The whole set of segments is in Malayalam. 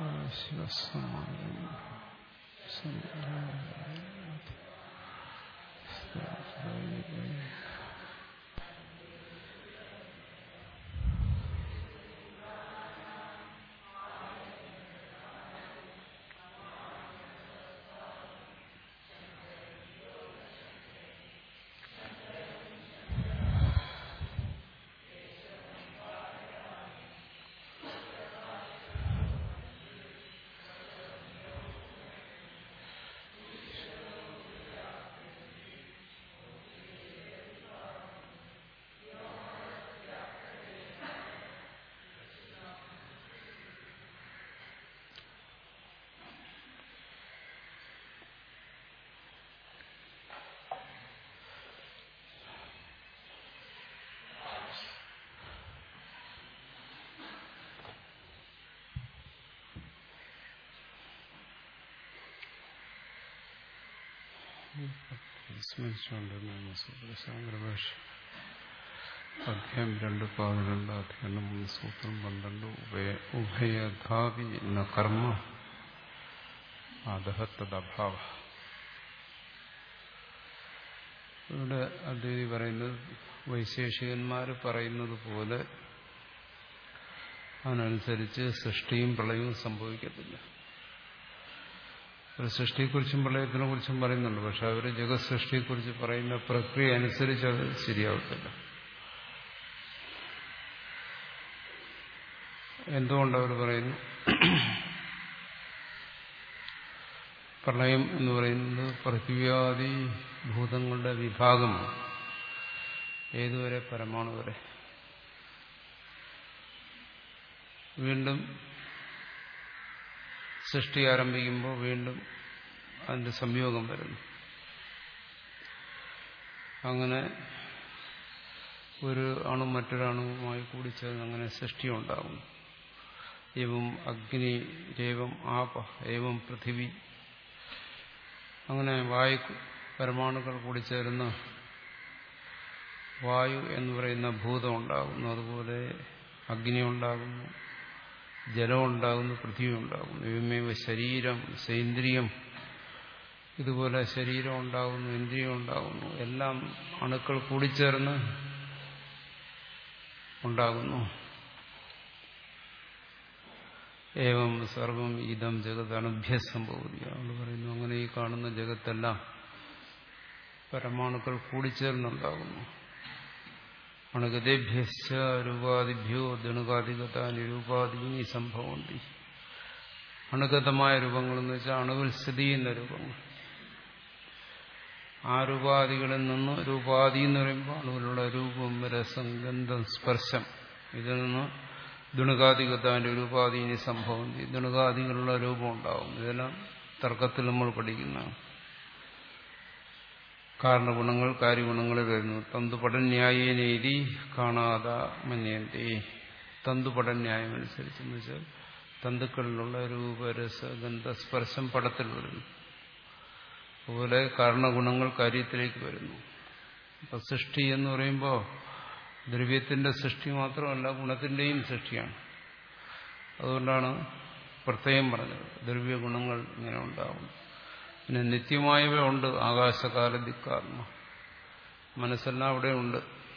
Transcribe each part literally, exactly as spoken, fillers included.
ശാങ്കരഭാഷ അധ്യായം രണ്ട് പതിനെണ്ട് അധ്യായം മൂന്ന് സൂത്രം പന്ത്രണ്ട് ഉഭയ ഉഭയധാവി ന കർമ്മ അധഃ തദഭാവ. ഇവിടെ അദ്വൈതി പറയുന്നത് വൈശേഷികന്മാർ പറയുന്നത് പോലെ അതിനനുസരിച്ച് സൃഷ്ടിയും പ്രളയവും സംഭവിക്കത്തില്ല. ഒരു സൃഷ്ടിയെക്കുറിച്ചും പ്രളയത്തിനെ കുറിച്ചും പറയുന്നുണ്ട്. പക്ഷെ അവർ ജഗത് സൃഷ്ടിയെക്കുറിച്ച് പറയുന്ന പ്രക്രിയ അനുസരിച്ച് അത് ശരിയാവത്തില്ല. എന്തുകൊണ്ടവർ പറയുന്നു? പ്രളയം എന്ന് പറയുന്നത് പൃഥ്വിയാദി ഭൂതങ്ങളുടെ വിഭാഗമാണ്. ഏതുവരെ? പരമാണു വരെ. വീണ്ടും സൃഷ്ടി ആരംഭിക്കുമ്പോൾ വീണ്ടും അതിന്റെ സംയോഗം വരുന്നു. അങ്ങനെ ഒരു അണു മറ്റൊരണുവുമായി കൂടിച്ചേർന്ന് അങ്ങനെ സൃഷ്ടി ഉണ്ടാകുന്നു. ഏവം അഗ്നി, ഏവം ആപ, ഏവം പൃഥിവി, അങ്ങനെ വായു പരമാണുക്കൾ കൂടിച്ചേർന്ന് വായു എന്ന് പറയുന്ന ഭൂതം ഉണ്ടാകുന്നു. അതുപോലെ അഗ്നി ഉണ്ടാകുന്നു, ജലം ഉണ്ടാകുന്നു, പൃഥ്വി ഉണ്ടാകുന്നു. ഇവമേവ ശരീരം സേന്ദ്രിയം, ഇതുപോലെ ശരീരം ഉണ്ടാകുന്നു, ഇന്ദ്രിയം ഉണ്ടാകുന്നു. എല്ലാം അണുക്കൾ കൂടിച്ചേർന്ന് ഉണ്ടാകുന്നു. ഏവം സർവം ഇതം ജഗത് അണുഭ്യസംഭവതി. അതുകൊണ്ട് പറയുന്നു അങ്ങനെ ഈ കാണുന്ന ജഗത്തെല്ലാം പരമാണുക്കൾ കൂടിച്ചേർന്നുണ്ടാകുന്നു. അണുഗതേഭ്യശ്ച രൂപാദിഭ്യോ ദണുകാദിഗത നിരൂപാദീനി സംഭവന്തി. അണുഗതമായ രൂപങ്ങളെന്ന് വെച്ചാൽ അണുവിൽ സ്ഥിതി ചെയ്യുന്ന രൂപങ്ങൾ. ആ രൂപാദികളിൽ നിന്ന് രൂപാദി എന്ന് പറയുമ്പോൾ അണുവിലുള്ള രൂപം, രസം, ഗന്ധം, സ്പർശം, ഇതിൽ നിന്ന് ദുണുകാദിഗതാന്റെ രൂപാദീനി സംഭവന്തി. ദുണുകാദികളുള്ള രൂപം ഉണ്ടാവും. ഇതെല്ലാം തർക്കത്തിൽ നമ്മൾ പഠിക്കുന്നതാണ്. കാരണഗുണങ്ങൾ കാര്യഗുണങ്ങളിൽ വരുന്നു. തന്തുപടന്യായേനീതി കാണാത മന്യന്തി. തന്തുപടന്യായം അനുസരിച്ചെന്ന് വെച്ചാൽ തന്തുക്കളിലുള്ള രൂപ, രസ, ഗന്ധ, സ്പർശം പടത്തിൽ വരുന്നു. അതുപോലെ കാരണഗുണങ്ങൾ കാര്യത്തിലേക്ക് വരുന്നു. അപ്പൊ സൃഷ്ടി എന്ന് പറയുമ്പോൾ ദ്രവ്യത്തിന്റെ സൃഷ്ടി മാത്രമല്ല, ഗുണത്തിന്റെയും സൃഷ്ടിയാണ്. അതുകൊണ്ടാണ് പ്രത്യേകം പറഞ്ഞത് ദ്രവ്യഗുണങ്ങൾ ഇങ്ങനെ ഉണ്ടാവും. പിന്നെ നിത്യമായവ ഉണ്ട്. ആകാശകാല ദിക്കാത്മ, മനസ്സെല്ലാം അവിടെ ഉണ്ട്.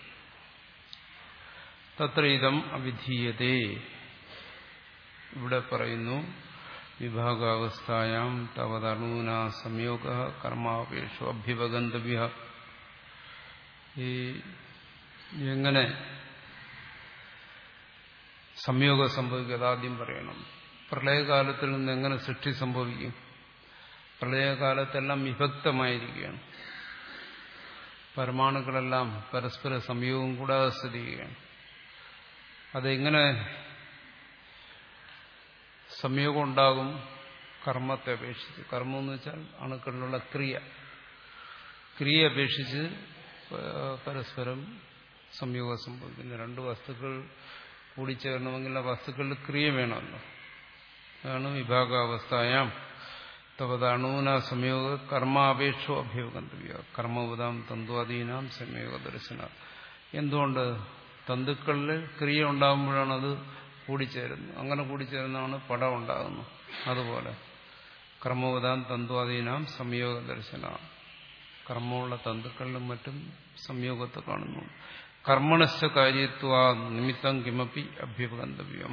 തത്ര ഇതം അവിധീയതേ. ഇവിടെ പറയുന്നു വിഭാഗാവസ്ഥായാം തവതണൂന സംയോഗ കർമാപേക്ഷു അഭ്യുപഗന്തവ്യ. ഈ എങ്ങനെ സംയോഗം സംഭവിക്കും അതാദ്യം പറയണം. പ്രളയകാലത്തിൽ നിന്ന് എങ്ങനെ സൃഷ്ടി സംഭവിക്കും? പ്രളയകാലത്തെല്ലാം വിഭക്തമായിരിക്കുകയാണ്. പരമാണുക്കളെല്ലാം പരസ്പര സംയോഗം കൂടാതെ സ്ഥിതി ചെയ്യുകയാണ്. അതെങ്ങനെ സംയോഗം ഉണ്ടാകും? കർമ്മത്തെ അപേക്ഷിച്ച്. കർമ്മം എന്ന് വെച്ചാൽ അണുക്കളിലുള്ള ക്രിയ. ക്രിയ അപേക്ഷിച്ച് പരസ്പരം സംയോഗം സംഭവിക്കുന്നു. രണ്ട് വസ്തുക്കൾ കൂടിച്ചേരണമെങ്കിൽ ആ വസ്തുക്കളിൽ ക്രിയ വേണമല്ലോ. അതാണ് വിഭാഗാവസ്ഥായാം തവതണൂന സംയോഗ കർമാപേക്ഷോ അഭ്യുപഗന്തവ്യ. കർമ്മവതാം തന്ത്വാദീനാം സംയോഗ ദർശന. എന്തുകൊണ്ട്? തന്തുക്കളിൽ ക്രിയ ഉണ്ടാകുമ്പോഴാണ് അത് കൂടിച്ചേരുന്നു. അങ്ങനെ കൂടിച്ചേരുന്നതാണ് പടം ഉണ്ടാകുന്നത്. അതുപോലെ കർമ്മോദാൻ തന്ത്വാദീനാം സംയോഗ ദർശന, കർമ്മമുള്ള തന്തുക്കളിലും മറ്റും സംയോഗത്തെ കാണുന്നു. കർമ്മണശ്ച കാര്യത്വാ നിമിത്തം കിമപ്പി അഭ്യുപഗന്തവ്യം.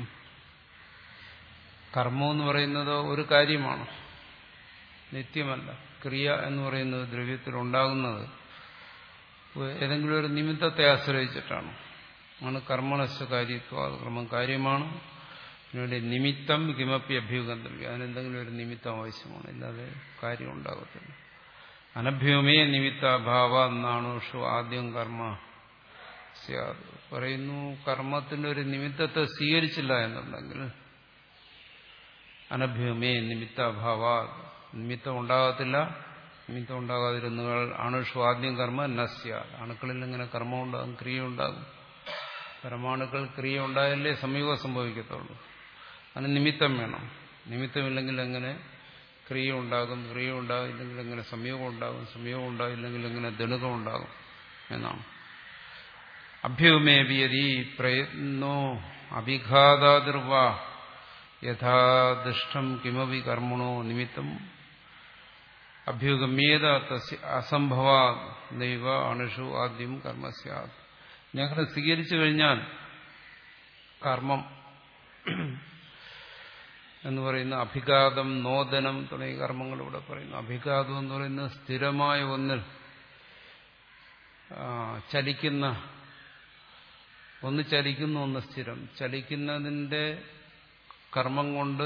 കർമ്മം എന്ന് പറയുന്നത് ഒരു കാര്യമാണ്, നിത്യമല്ല. ക്രിയ എന്ന് പറയുന്നത് ദ്രവ്യത്തിൽ ഉണ്ടാകുന്നത് ഏതെങ്കിലും ഒരു നിമിത്തത്തെ ആശ്രയിച്ചിട്ടാണ്. ആണ് കർമ്മണശ്ച കാര്യത്വ, കർമ്മം കാര്യമാണ്. അതിനുവേണ്ടി നിമിത്തം കിമപ്പി അഭ്യുഗന്തവ്യം, അതിനെന്തെങ്കിലും ഒരു നിമിത്തം ആവശ്യമാണ്, ഇല്ലാതെ കാര്യം ഉണ്ടാകത്തില്ല. അനഭ്യൂമേ നിമിത്താഭാവ എന്നാണ് ആദ്യം കർമ്മ പറയുന്നു. കർമ്മത്തിന്റെ ഒരു നിമിത്തത്തെ സ്വീകരിച്ചില്ല എന്നുണ്ടെങ്കിൽ അനഭ്യൂമേ നിമിത്താഭാവ, നിമിത്തം ഉണ്ടാകത്തില്ല. നിമിത്തം ഉണ്ടാകാതിരുന്ന അണുഷു ആദ്യം കർമ്മ നസ്യ, അണുക്കളിൽ ഇങ്ങനെ കർമ്മം ഉണ്ടാകും, ക്രിയ ഉണ്ടാകും. പരമാണുക്കൾ ക്രിയ ഉണ്ടായാലേ സംയോഗം സംഭവിക്കത്തുള്ളൂ. അതിന് നിമിത്തം വേണം. നിമിത്തമില്ലെങ്കിൽ എങ്ങനെ ക്രിയ ഉണ്ടാകും, ക്രിയ ഉണ്ടാകില്ലെങ്കിൽ എങ്ങനെ സംയോഗം ഉണ്ടാകും, സംയോഗം ഉണ്ടാകില്ലെങ്കിൽ എങ്ങനെ ദണുകം ഉണ്ടാകും എന്നാണ്. അഭ്യൂമേപിയതി പ്രയത്നോ അഭിഘാതാതിർവ യഥാദിഷ്ടം കിമപി കർമ്മണോ നിമിത്തം അഭ്യുഗമ്യേത തസ്യ അസംഭവാ ദൈവ അണുഷു ആദ്യം കർമ്മ സ്യാത്. ഞങ്ങളെ സ്വീകരിച്ചു കഴിഞ്ഞാൽ കർമ്മം എന്ന് പറയുന്ന അഭിഘാതം, നോദനം തുടങ്ങിയ കർമ്മങ്ങൾ ഇവിടെ പറയുന്നു. അഭിഘാതം എന്ന് പറയുന്നത് സ്ഥിരമായ ഒന്നിൽ ചലിക്കുന്ന, ഒന്ന് ചലിക്കുന്ന ഒന്ന് സ്ഥിരം. ചലിക്കുന്നതിന്റെ കർമ്മം കൊണ്ട്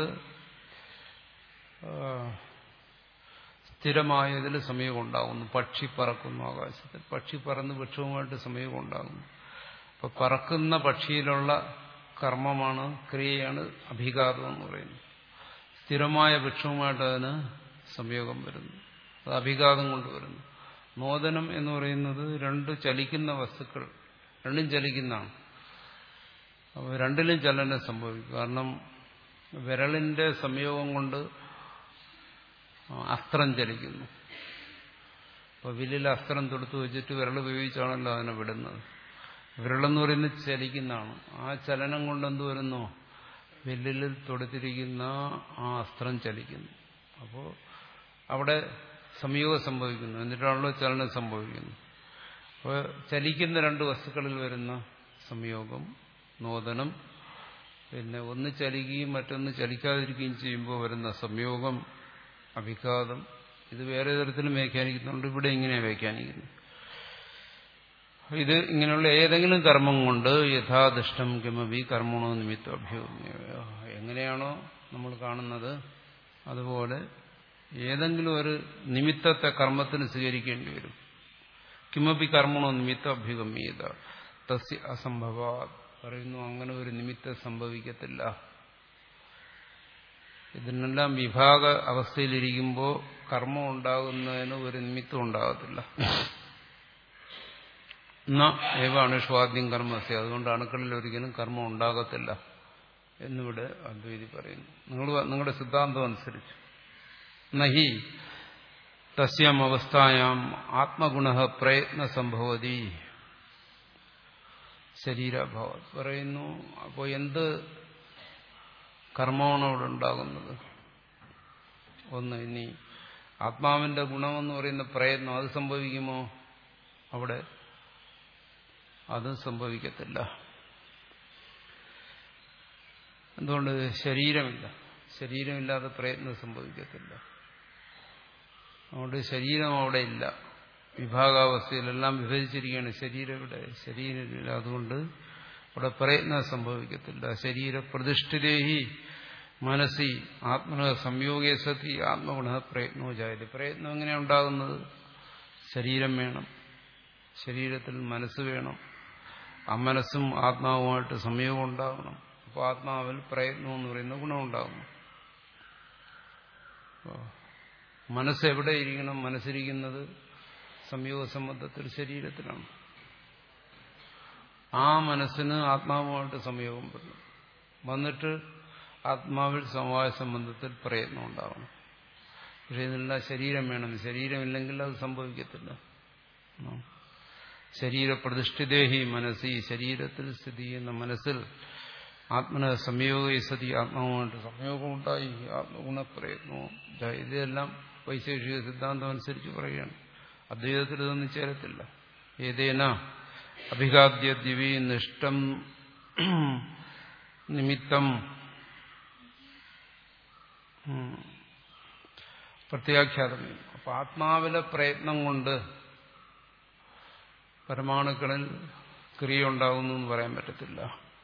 സ്ഥിരമായതിൽ സംയോഗം ഉണ്ടാകുന്നു. പക്ഷി പറക്കുന്നു ആകാശത്തിൽ, പക്ഷി പറന്ന് വൃക്ഷവുമായിട്ട് സംയോഗം ഉണ്ടാകുന്നു. അപ്പൊ പറക്കുന്ന പക്ഷിയിലുള്ള കർമ്മമാണ്, ക്രിയയാണ് അഭിഘാതം എന്ന് പറയുന്നത്. സ്ഥിരമായ വൃക്ഷവുമായിട്ട് അതിന് സംയോഗം വരുന്നു, അത് അഭിഘാതം കൊണ്ടുവരുന്നു. നോദനം എന്ന് പറയുന്നത് രണ്ട് ചലിക്കുന്ന വസ്തുക്കൾ, രണ്ടും ചലിക്കുന്നതാണ്. അപ്പോൾ രണ്ടിലും ചലനം സംഭവിക്കും. കാരണം വിരലിന്റെ സംയോഗം കൊണ്ട് അസ്ത്രം ചലിക്കുന്നു. അപ്പോൾ വില്ലിൽ അസ്ത്രം തൊടുത്തു വെച്ചിട്ട് വിരൽ ഉപയോഗിച്ചാണല്ലോ അതിനെ വിടുന്നത്. വിരളെന്ന് പറയുന്നത് ചലിക്കുന്നതാണ്. ആ ചലനം കൊണ്ട് എന്ത് വരുന്നു, വില്ലിൽ തൊടുത്തിരിക്കുന്ന ആ അസ്ത്രം ചലിക്കുന്നു. അപ്പോൾ അവിടെ സംയോഗം സംഭവിക്കുന്നു, എന്നിട്ടാണല്ലോ ചലനം സംഭവിക്കുന്നു. അപ്പോൾ ചലിക്കുന്ന രണ്ട് വസ്തുക്കളിൽ വരുന്ന സംയോഗം നോദനം, പിന്നെ ഒന്ന് ചലിക്കുകയും മറ്റൊന്ന് ചലിക്കാതിരിക്കുകയും ചെയ്യുമ്പോൾ വരുന്ന സംയോഗം അഭിഘാതം. ഇത് വേറെ തരത്തിലും വ്യാഖ്യാനിക്കുന്നുണ്ട്, ഇവിടെ ഇങ്ങനെ വ്യാഖ്യാനിക്കുന്നു. ഇത് ഇങ്ങനെയുള്ള ഏതെങ്കിലും കർമ്മം കൊണ്ട് യഥാദിഷ്ടം കിമപി കർമ്മണോ നിമിത്തം അഭ്യൂമ്യ, എങ്ങനെയാണോ നമ്മൾ കാണുന്നത് അതുപോലെ ഏതെങ്കിലും ഒരു നിമിത്തത്തെ കർമ്മത്തിന് സ്വീകരിക്കേണ്ടി വരും. കിമപി കർമ്മണോ നിമിത്തം അഭ്യുഗമ്യത തസ്യ അസംഭവ പറയുന്നു. അങ്ങനെ ഒരു നിമിത്തം സംഭവിക്കത്തില്ല. ഇതിനെല്ലാം വിഭാഗ അവസ്ഥയിലിരിക്കുമ്പോൾ കർമ്മം ഉണ്ടാകുന്നതിന് ഒരു നിമിത്തം ഉണ്ടാകത്തില്ല. എന്നാ ഏവ അണുഷ്വാദ്യം കർമ്മസ്യ, അതുകൊണ്ട് അണുക്കളിൽ ഒരിക്കലും കർമ്മം ഉണ്ടാകത്തില്ല എന്നിവിടെ അദ്വൈതി പറയുന്നു. നിങ്ങൾ നിങ്ങളുടെ സിദ്ധാന്തം അനുസരിച്ച് നഹി തസ്യാം അവസ്ഥായാം ആത്മഗുണ പ്രയത്ന സംഭവതി ശരീരഭാവ പറയുന്നു. അപ്പോൾ എന്ത് കർമ്മമാണ് അവിടെ ഉണ്ടാകുന്നത്? ഒന്ന്, ഇനി ആത്മാവിന്റെ ഗുണമെന്ന് പറയുന്ന പ്രയത്നം അത് സംഭവിക്കുമോ? അവിടെ അത് സംഭവിക്കത്തില്ല. എന്തുകൊണ്ട്? ശരീരമില്ല. ശരീരമില്ലാതെ പ്രയത്നം സംഭവിക്കത്തില്ല. അതുകൊണ്ട് ശരീരം അവിടെ ഇല്ല. വിഭാഗാവസ്ഥയിലെല്ലാം വിഭജിച്ചിരിക്കുകയാണ്. ശരീരം ഇവിടെ, ശരീരമില്ല. അതുകൊണ്ട് അവിടെ പ്രയത്നം സംഭവിക്കത്തില്ല. ശരീര പ്രതിഷ്ഠിതേഹി മനസ്സി ആത്മന സംയോഗേ സതി ആത്മഗുണ പ്രയത്നോ ജായത. പ്രയത്നം എങ്ങനെയാണ് ഉണ്ടാകുന്നത്? ശരീരം വേണം, ശരീരത്തിൽ മനസ്സ് വേണം, ആ മനസ്സും ആത്മാവുമായിട്ട് സംയോഗം ഉണ്ടാകണം. അപ്പോൾ ആത്മാവിൽ പ്രയത്നം എന്ന് പറയുന്ന ഗുണമുണ്ടാകുന്നു. മനസ്സ് എവിടെ ഇരിക്കണം? മനസ്സിരിക്കുന്നത് സംയോഗ സംബന്ധത്തിൽ ശരീരത്തിലാണ്. ആ മനസ്സിന് ആത്മാവുമായിട്ട് സംയോഗം വരണം. വന്നിട്ട് ആത്മാവിൽ സമവായ സംബന്ധത്തിൽ പ്രയത്നം ഉണ്ടാവണം. പക്ഷെ ഇതിനെല്ലാം ശരീരം വേണം. ശരീരമില്ലെങ്കിൽ അത് സംഭവിക്കത്തില്ല. ശരീര പ്രതിഷ്ഠിതേഹി മനസ്സി, ശരീരത്തിൽ സ്ഥിതി ചെയ്യുന്ന മനസ്സിൽ ആത്മന സംയോഗ സതി ആത്മാവുമായിട്ട് സംയോഗമുണ്ടായി ആത്മഗുണപ്രയത്നവും ഇതെല്ലാം വൈശേഷിക സിദ്ധാന്തം അനുസരിച്ച് പറയുകയാണ്. അദ്വൈതത്തിൽ ഇതൊന്നും ചേരത്തില്ല. ഏതേന അഭിഘാദ്യ ദിവി നിഷ്ഠം നിമിത്തം പ്രത്യാഖ്യാതം. അപ്പൊ ആത്മാവിലെ പ്രയത്നം കൊണ്ട് പരമാണുക്കളിൽ ക്രിയ ഉണ്ടാകുന്നു എന്ന് പറയാൻ പറ്റത്തില്ല.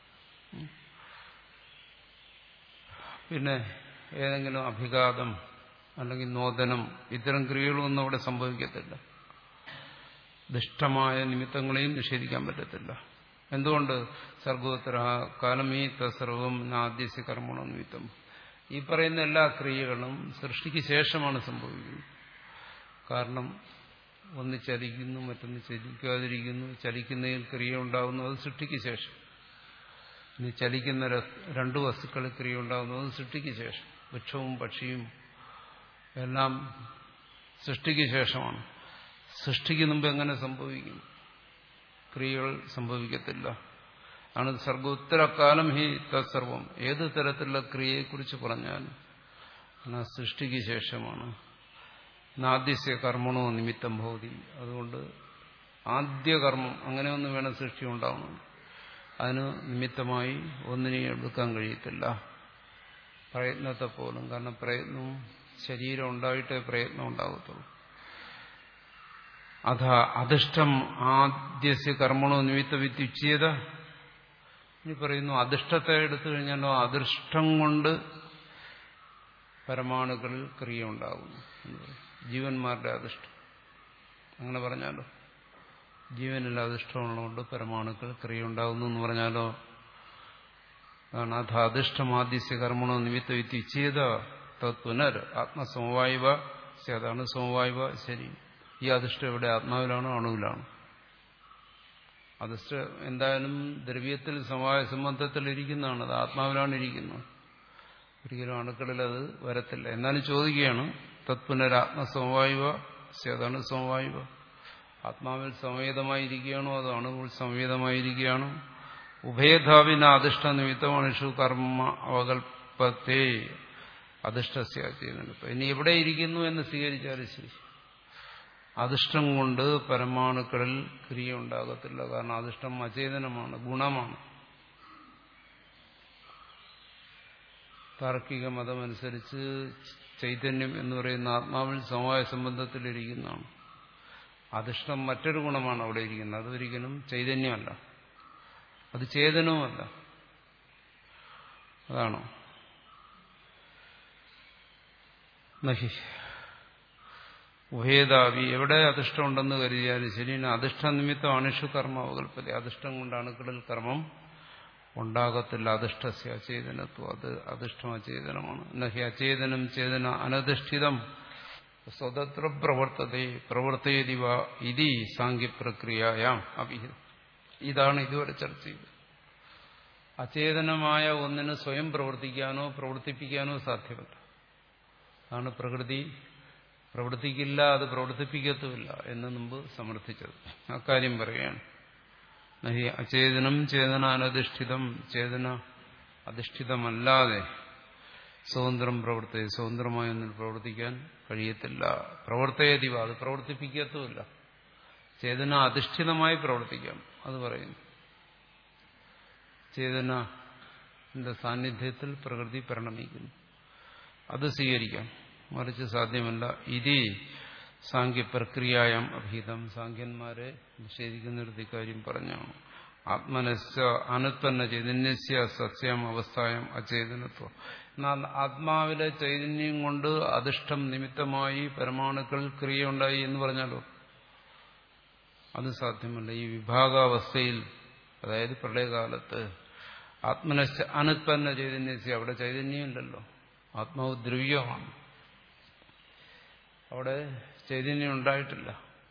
പിന്നെ ഏതെങ്കിലും അഭിഘാതം അല്ലെങ്കിൽ നോദനം ഇത്തരം ക്രിയകളൊന്നും അവിടെ സംഭവിക്കത്തില്ല. ദുഷ്ടമായ നിമിത്തങ്ങളെയും നിഷേധിക്കാൻ പറ്റത്തില്ല. എന്തുകൊണ്ട്? സർഗോത്തര കാലമീ തസർവം നാദ്യസ്യ കർമ്മണ നിമിത്തം. ഈ പറയുന്ന എല്ലാ ക്രിയകളും സൃഷ്ടിക്ക് ശേഷമാണ് സംഭവിക്കുന്നത്. കാരണം ഒന്ന് ചലിക്കുന്നു, മറ്റൊന്ന് ചലിക്കാതിരിക്കുന്നു. ചലിക്കുന്നതിൽ ക്രിയ ഉണ്ടാകുന്നു, അത് സൃഷ്ടിക്ക് ശേഷം. ഇനി ചലിക്കുന്ന രണ്ടു വസ്തുക്കളിൽ ക്രിയ ഉണ്ടാകുന്നു, അത് സൃഷ്ടിക്ക് ശേഷം. വൃക്ഷവും പക്ഷിയും എല്ലാം സൃഷ്ടിക്ക് ശേഷമാണ്. സൃഷ്ടിക്ക് മുമ്പ് എങ്ങനെ സംഭവിക്കും? ക്രിയകൾ സംഭവിക്കത്തില്ല. ആണ് സർഗോത്തരകാലം ഹി തത്സർവം. ഏത് തരത്തിലുള്ള ക്രിയയെക്കുറിച്ച് പറഞ്ഞാൽ സൃഷ്ടിക്ക് ശേഷമാണ്. ആദ്യസ്യ കർമ്മണോ നിമിത്തം ഭവതി. അതുകൊണ്ട് ആദ്യ കർമ്മം അങ്ങനെ ഒന്ന് വേണം സൃഷ്ടി ഉണ്ടാവുന്നത്. അതിന് നിമിത്തമായി ഒന്നിനെയും എടുക്കാൻ കഴിയത്തില്ല, പ്രയത്നത്തെ പോലും. കാരണം പ്രയത്നവും ശരീരം ഉണ്ടായിട്ടേ പ്രയത്നം ഉണ്ടാകത്തുള്ളൂ. അഥ അധിഷ്ഠം ആദ്യസ്യ കർമ്മണോ നിമിത്ത വിത്യുച്യത. ഇനി പറയുന്നു അധിഷ്ഠത്തെ എടുത്തു കഴിഞ്ഞാലോ അദൃഷ്ടം കൊണ്ട് പരമാണുക്കളിൽ ക്രിയ ഉണ്ടാകുന്നു. ജീവന്മാരുടെ അധിഷ്ഠം അങ്ങനെ പറഞ്ഞാലോ, ജീവനിൽ അധിഷ്ഠമുള്ളതുകൊണ്ട് പരമാണുക്കൾ ക്രിയ ഉണ്ടാകുന്നു എന്ന് പറഞ്ഞാലോ, അതാണ് അഥ അധിഷ്ഠം ആദ്യസ്യ കർമ്മണോ നിമിത്ത വിത്യുച്യത തത്പുനർ ആത്മസമവായുവ. അതാണ് സമവായുവ. ശരി, ഈ അധിഷ്ഠം എവിടെ? ആത്മാവിലാണോ അണുവിലാണോ? അധിഷ്ഠ എന്തായാലും ദ്രവ്യത്തിൽ സമവായ സംബന്ധത്തിൽ ഇരിക്കുന്നതാണ്. അത് ആത്മാവിലാണ് ഇരിക്കുന്നത്. ഒരിക്കലും അണുക്കളിൽ അത് വരത്തില്ല. എന്നാലും ചോദിക്കുകയാണ്, തത്പുനരാത്മസമവായുവ. അതാണ് സമവായുവ. ആത്മാവിൽ സംവേദമായിരിക്കുകയാണോ അതോ അണുവിൽ സംവേദമായിരിക്കുകയാണോ? ഉഭയധാവിന അധിഷ്ഠ നിമിത്തമനുഷു കർമ്മ അവകൽപ്പത്തെ അധിഷ്ഠസ്യ ചെയ്യുന്നുണ്ട്. ഇനി എവിടെ ഇരിക്കുന്നു എന്ന് സ്വീകരിച്ചാലും ശരി, അധിഷ്ഠം കൊണ്ട് പരമാണുക്കളിൽ ക്രിയ ഉണ്ടാകത്തില്ല. കാരണം അധിഷ്ഠം അചേതനമാണ്, ഗുണമാണ്. താർക്കിക മതമനുസരിച്ച് ചൈതന്യം എന്ന് പറയുന്ന ആത്മാവിൽ സമവായ സംബന്ധത്തിലിരിക്കുന്നതാണ്. അധിഷ്ഠം മറ്റൊരു ഗുണമാണ് അവിടെ ഇരിക്കുന്നത്. അതൊരിക്കലും ചൈതന്യമല്ല, അത് ചേതനവുമല്ല. അതാണോ? നഹി ഉഭേദാവി. എവിടെ അധിഷ്ഠം ഉണ്ടെന്ന് കരുതിയാലും ശരി, അധിഷ്ഠ നിമിത്തം അണുഷു കർമ്മ അവകൽപ്പത. അധിഷ്ഠം കൊണ്ട് അണുക്കളിൽ കർമ്മം ഉണ്ടാകത്തില്ല. അധിഷ്ഠസ്യ അചേതനത്വം. അത് അധിഷ്ഠം അചേതനമാണ്. നഹി അചേതനം ചേതന അനധിഷ്ഠിതം സ്വതന്ത്ര പ്രവർത്തതേ പ്രവർത്തയതിവ ഇതി സാങ്ക്യപ്രക്രിയയാം അഭിഹിതം. ഇതാണ് ഇതുവരെ ചർച്ച ചെയ്തത്. അചേതനമായ ഒന്നിന് സ്വയം പ്രവർത്തിക്കാനോ പ്രവർത്തിപ്പിക്കാനോ സാധ്യമല്ല. അതാണ് പ്രകൃതി പ്രവർത്തിക്കില്ല, അത് പ്രവർത്തിപ്പിക്കത്തുമില്ല എന്ന് മുമ്പ് സമർത്ഥിച്ചത്. അക്കാര്യം പറയുകയാണ്. നഹി അചേതനം ചേതന അനധിഷ്ഠിതം. ചേതന അധിഷ്ഠിതമല്ലാതെ സ്വതന്ത്രം പ്രവർത്തി സ്വതന്ത്രമായി ഒന്നിൽ പ്രവർത്തിക്കാൻ കഴിയത്തില്ല. പ്രവർത്തയതിവ, അത് പ്രവർത്തിപ്പിക്കത്തുമില്ല. ചേതന അധിഷ്ഠിതമായി പ്രവർത്തിക്കാം, അത് പറയുന്നു. ചേതനന്റെ സാന്നിധ്യത്തിൽ പ്രകൃതി പരിണമിക്കുന്നു, അത് സ്വീകരിക്കാം. മറിച്ച് സാധ്യമല്ല. ഇതി സാങ്ക്യപ്രക്രിയയാം അഭീതം. സാങ്ക്യന്മാരെ നിഷേധിക്കുന്നിടത്ത് ഇക്കാര്യം പറഞ്ഞാണ്. ആത്മനസ്യ അനുത്പന്ന ചൈതന്യസ്യ സസ്യം അവസ്ഥായം അചേതനത്വം. എന്നാൽ ആത്മാവിലെ ചൈതന്യം കൊണ്ട് അധിഷ്ഠം നിമിത്തമായി പരമാണുക്കളിൽ ക്രിയ ഉണ്ടായി എന്ന് പറഞ്ഞാലോ, അത് സാധ്യമല്ല. ഈ വിഭാഗാവസ്ഥയിൽ, അതായത് പ്രളയകാലത്ത് ആത്മനസ്യ അനുത്പന്ന ചൈതന്യസ്യ, അവിടെ ചൈതന്യമില്ലല്ലോ, ആത്മാവ് ദ്രവ്യമാണ്. അവിടെ ചൈതന്യം ഉണ്ടായിട്ടില്ല.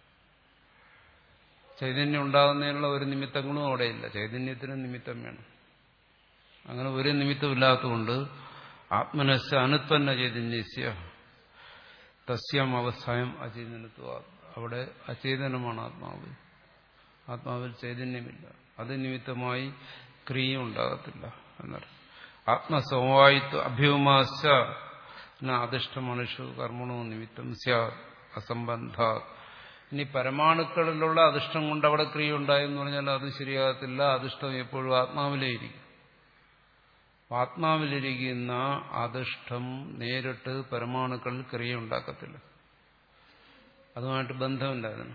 ചൈതന്യം ഉണ്ടാകുന്നതിനുള്ള ഒരു നിമിത്തങ്ങളും അവിടെയില്ല. ചൈതന്യത്തിന് നിമിത്തം വേണം. അങ്ങനെ ഒരു നിമിത്തമില്ലാത്തതുകൊണ്ട് ആത്മനസ്യ അനുത്പന്ന ചൈതന്യസ്യ തസ്യം അവസ്ഥായം അചേതനത്വ. അവിടെ അചേതനമാണ് ആത്മാവ്. ആത്മാവിൽ ചൈതന്യമില്ല. അത് നിമിത്തമായി ക്രിയ ഉണ്ടാകത്തില്ല എന്നർത്ഥം. ആത്മസമവായിത്വ അഭ്യുമാശ അധിഷ്ഠ മനുഷ്യ കർമ്മണോ നിമിത്തം സ്യാത് അസംബന്ധ. ഇനി പരമാണുക്കളിലുള്ള അധിഷ്ഠം കൊണ്ട് അവിടെ ക്രിയ ഉണ്ടായെന്ന് പറഞ്ഞാൽ അത് ശരിയാകത്തില്ല. അധിഷ്ഠം എപ്പോഴും ആത്മാവിലേയിരിക്കും. ആത്മാവിലിരിക്കുന്ന അധിഷ്ഠം നേരിട്ട് പരമാണുക്കളിൽ ക്രിയ ഉണ്ടാക്കത്തില്ല. അതുമായിട്ട് ബന്ധമില്ലായിരുന്നു.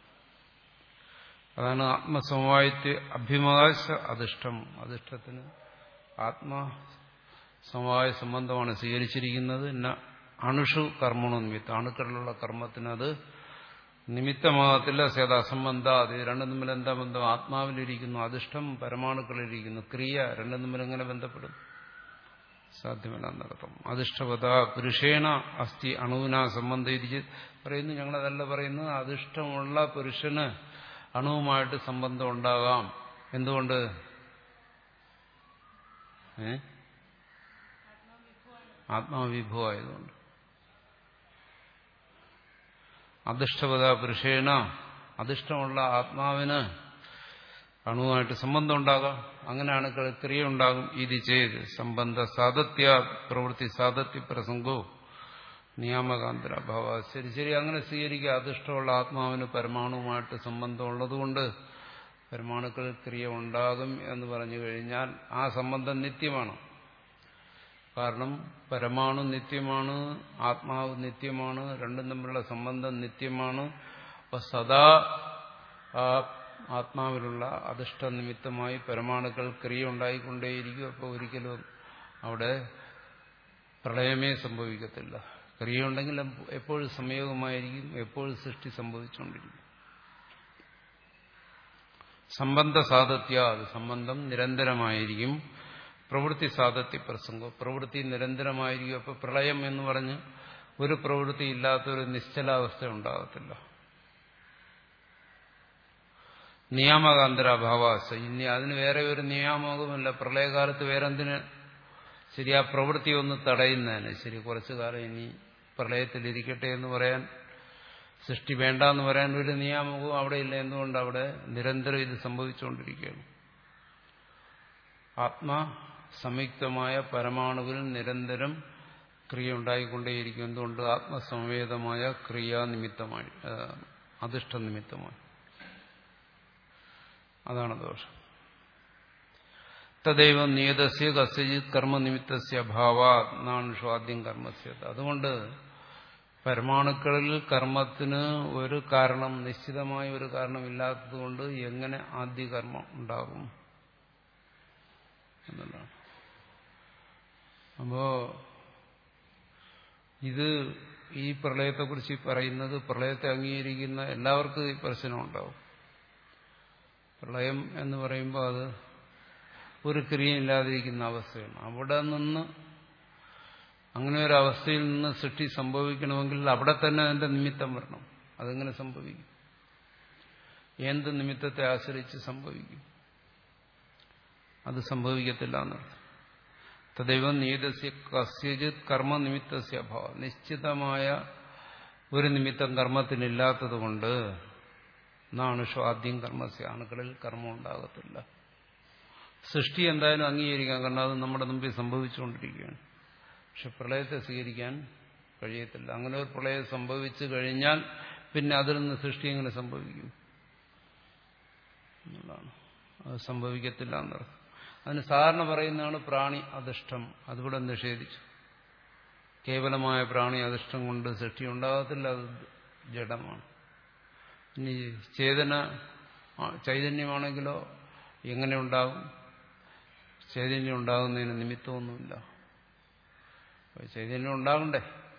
അതാണ് ആത്മസമവായിത്വ അഭ്യുമാശ അധിഷ്ഠം. അധിഷ്ഠത്തിന് ആത്മാ സമവായ സംബന്ധമാണ് സ്വീകരിച്ചിരിക്കുന്നത്. അണുഷു കർമ്മണോ നിമിത്തം. അണുക്കളിലുള്ള കർമ്മത്തിന് അത് നിമിത്തമാകത്തില്ല. സേത അസംബന്ധ. അത് രണ്ടും തമ്മിൽ എന്താ ബന്ധം? ആത്മാവിലിരിക്കുന്നു അധിഷ്ഠം, പരമാണുക്കളിലിരിക്കുന്നു ക്രിയ. രണ്ടും തമ്മിൽ എങ്ങനെ ബന്ധപ്പെടും? സാധ്യമല്ല എന്നർത്ഥം. അധിഷ്ഠവത പുരുഷേണ അസ്ഥി അണുവിനാ സംബന്ധിച്ച് പറയുന്നു. ഞങ്ങളതല്ല പറയുന്നത്. അധിഷ്ഠമുള്ള പുരുഷന് അണുവുമായിട്ട് സംബന്ധം ഉണ്ടാകാം. എന്തുകൊണ്ട്? ഏ ആത്മാവിഭവമായതുകൊണ്ട്. അധിഷ്ഠവത പുരുഷേണ അധിഷ്ഠമുള്ള ആത്മാവിന് അണുവുമായിട്ട് സംബന്ധം ഉണ്ടാകാം. അങ്ങനെയാണ് ക്രിയ ഉണ്ടാകും. ഇത് ചെയ്ത് സംബന്ധ സാധത്യ പ്രവൃത്തി സാധത്യ പ്രസംഗോ നിയാമകാന്തരഭാവ. ശരി ശരി അങ്ങനെ സ്വീകരിക്കുക. അധിഷ്ഠമുള്ള ആത്മാവിന് പരമാണുവുമായിട്ട് സംബന്ധം ഉള്ളതുകൊണ്ട് പരമാണുക്കളിൽ ക്രിയ ഉണ്ടാകും എന്ന് പറഞ്ഞു കഴിഞ്ഞാൽ ആ സംബന്ധം നിത്യമാണ്. കാരണം പരമാണു നിത്യമാണ്, ആത്മാവ് നിത്യമാണ്, രണ്ടും തമ്മിലുള്ള സംബന്ധം നിത്യമാണ്. അപ്പൊ സദാ ആ ആത്മാവിലുള്ള അധിഷ്ഠ നിമിത്തമായി പരമാണുക്കൾ ക്രിയ ഉണ്ടായിക്കൊണ്ടേയിരിക്കും. അപ്പോൾ ഒരിക്കലും അവിടെ പ്രളയമേ സംഭവിക്കത്തില്ല. ക്രിയ ഉണ്ടെങ്കിൽ എപ്പോഴും സംയോഗമായിരിക്കും, എപ്പോഴും സൃഷ്ടി സംഭവിച്ചുകൊണ്ടിരിക്കും. സംബന്ധ സാധത്യ, അത് സംബന്ധം നിരന്തരമായിരിക്കും. പ്രവൃത്തി സാധത്യ പ്രസംഗം, പ്രവൃത്തി നിരന്തരമായിരിക്കും. അപ്പോൾ പ്രളയം എന്ന് പറഞ്ഞ് ഒരു പ്രവൃത്തി ഇല്ലാത്തൊരു നിശ്ചലാവസ്ഥ ഉണ്ടാകത്തില്ല. നിയാമകാന്തരാഭാവാസ. ഇനി അതിന് വേറെ ഒരു നിയാമകവുമില്ല. പ്രളയകാലത്ത് വേറെന്തിന്? ശരി, ആ പ്രവൃത്തി ഒന്ന് തടയുന്നതിന്. ശരി, കുറച്ചു കാലം ഇനി പ്രളയത്തിലിരിക്കട്ടെ എന്ന് പറയാൻ, സൃഷ്ടി വേണ്ട എന്ന് പറയാൻ ഒരു നിയാമകവും അവിടെ ഇല്ല. എന്തുകൊണ്ട്? അവിടെ നിരന്തരം ഇത് സംഭവിച്ചുകൊണ്ടിരിക്കുകയാണ്. ആത്മാ സംയുക്തമായ പരമാണുവിൽ നിരന്തരം ക്രിയ ഉണ്ടായിക്കൊണ്ടേയിരിക്കും. എന്തുകൊണ്ട്? ആത്മസംവേദമായ ക്രിയാനിമിത്തമായി, അധിഷ്ഠ നിമിത്തമായി. അതാണ് ദോഷം. തദൈവ നിയതസ്യ കസ്യജിത് കർമ്മനിമിത്തസ്യ അഭാവാത് നാണുഷു ആദ്യം കർമ്മസ്യ. അതുകൊണ്ട് പരമാണുക്കളിൽ കർമ്മത്തിന് ഒരു കാരണം, നിശ്ചിതമായ ഒരു കാരണം ഇല്ലാത്തതുകൊണ്ട് എങ്ങനെ ആദ്യ കർമ്മം ഉണ്ടാകും എന്നുള്ളതാണ്. അപ്പോ ഇത് ഈ പ്രളയത്തെക്കുറിച്ച് പറയുന്നത് പ്രളയത്തെ അംഗീകരിക്കുന്ന എല്ലാവർക്കും ഈ പ്രശ്നമുണ്ടാവും. പ്രളയം എന്ന് പറയുമ്പോൾ അത് ഒരു ക്രിയയില്ലാതിരിക്കുന്ന അവസ്ഥയാണ്. അവിടെ നിന്ന് അങ്ങനെ ഒരു അവസ്ഥയിൽ നിന്ന് സൃഷ്ടി സംഭവിക്കണമെങ്കിൽ അവിടെ തന്നെ അതിന്റെ നിമിത്തം വരണം. അതെങ്ങനെ സംഭവിക്കും? എന്ത് നിമിത്തത്തെ ആശ്രയിച്ച് സംഭവിക്കും? അത് സംഭവിക്കത്തില്ല എന്നർത്ഥം. തദൈവ നിയതസ്യ കസ്യജിത് കർമ്മനിമിത്തസ്യ അഭാവം. നിശ്ചിതമായ ഒരു നിമിത്തം കർമ്മത്തിനില്ലാത്തത് കൊണ്ട് നാണുഷു ആദ്യം കർമ്മസ്യ, അണുക്കളിൽ കർമ്മം ഉണ്ടാകത്തില്ല. സൃഷ്ടി എന്തായാലും അംഗീകരിക്കാം, കാരണം അത് നമ്മുടെ മുമ്പിൽ സംഭവിച്ചുകൊണ്ടിരിക്കുകയാണ്. പക്ഷെ പ്രളയത്തെ സ്വീകരിക്കാൻ കഴിയത്തില്ല. അങ്ങനെ ഒരു പ്രളയം സംഭവിച്ചു കഴിഞ്ഞാൽ പിന്നെ അതിൽ നിന്ന് സൃഷ്ടി എങ്ങനെ സംഭവിക്കും എന്നുള്ളതാണ്. അത് സംഭവിക്കത്തില്ല എന്നർത്ഥം. അതിന് സാധാരണ പറയുന്നതാണ് പ്രാണി അധിഷ്ഠം. അതിവിടെ നിഷേധിച്ചു. കേവലമായ പ്രാണി അധിഷ്ഠം കൊണ്ട് സൃഷ്ടി ഉണ്ടാകത്തില്ല, അത് ജഡമാണ്. ഇനി ചേതന ചൈതന്യമാണെങ്കിലോ എങ്ങനെ ഉണ്ടാകും? ചൈതന്യം ഉണ്ടാകുന്നതിന് നിമിത്തമൊന്നുമില്ല. ചൈതന്യം ഉണ്ടാകണ്ടേ?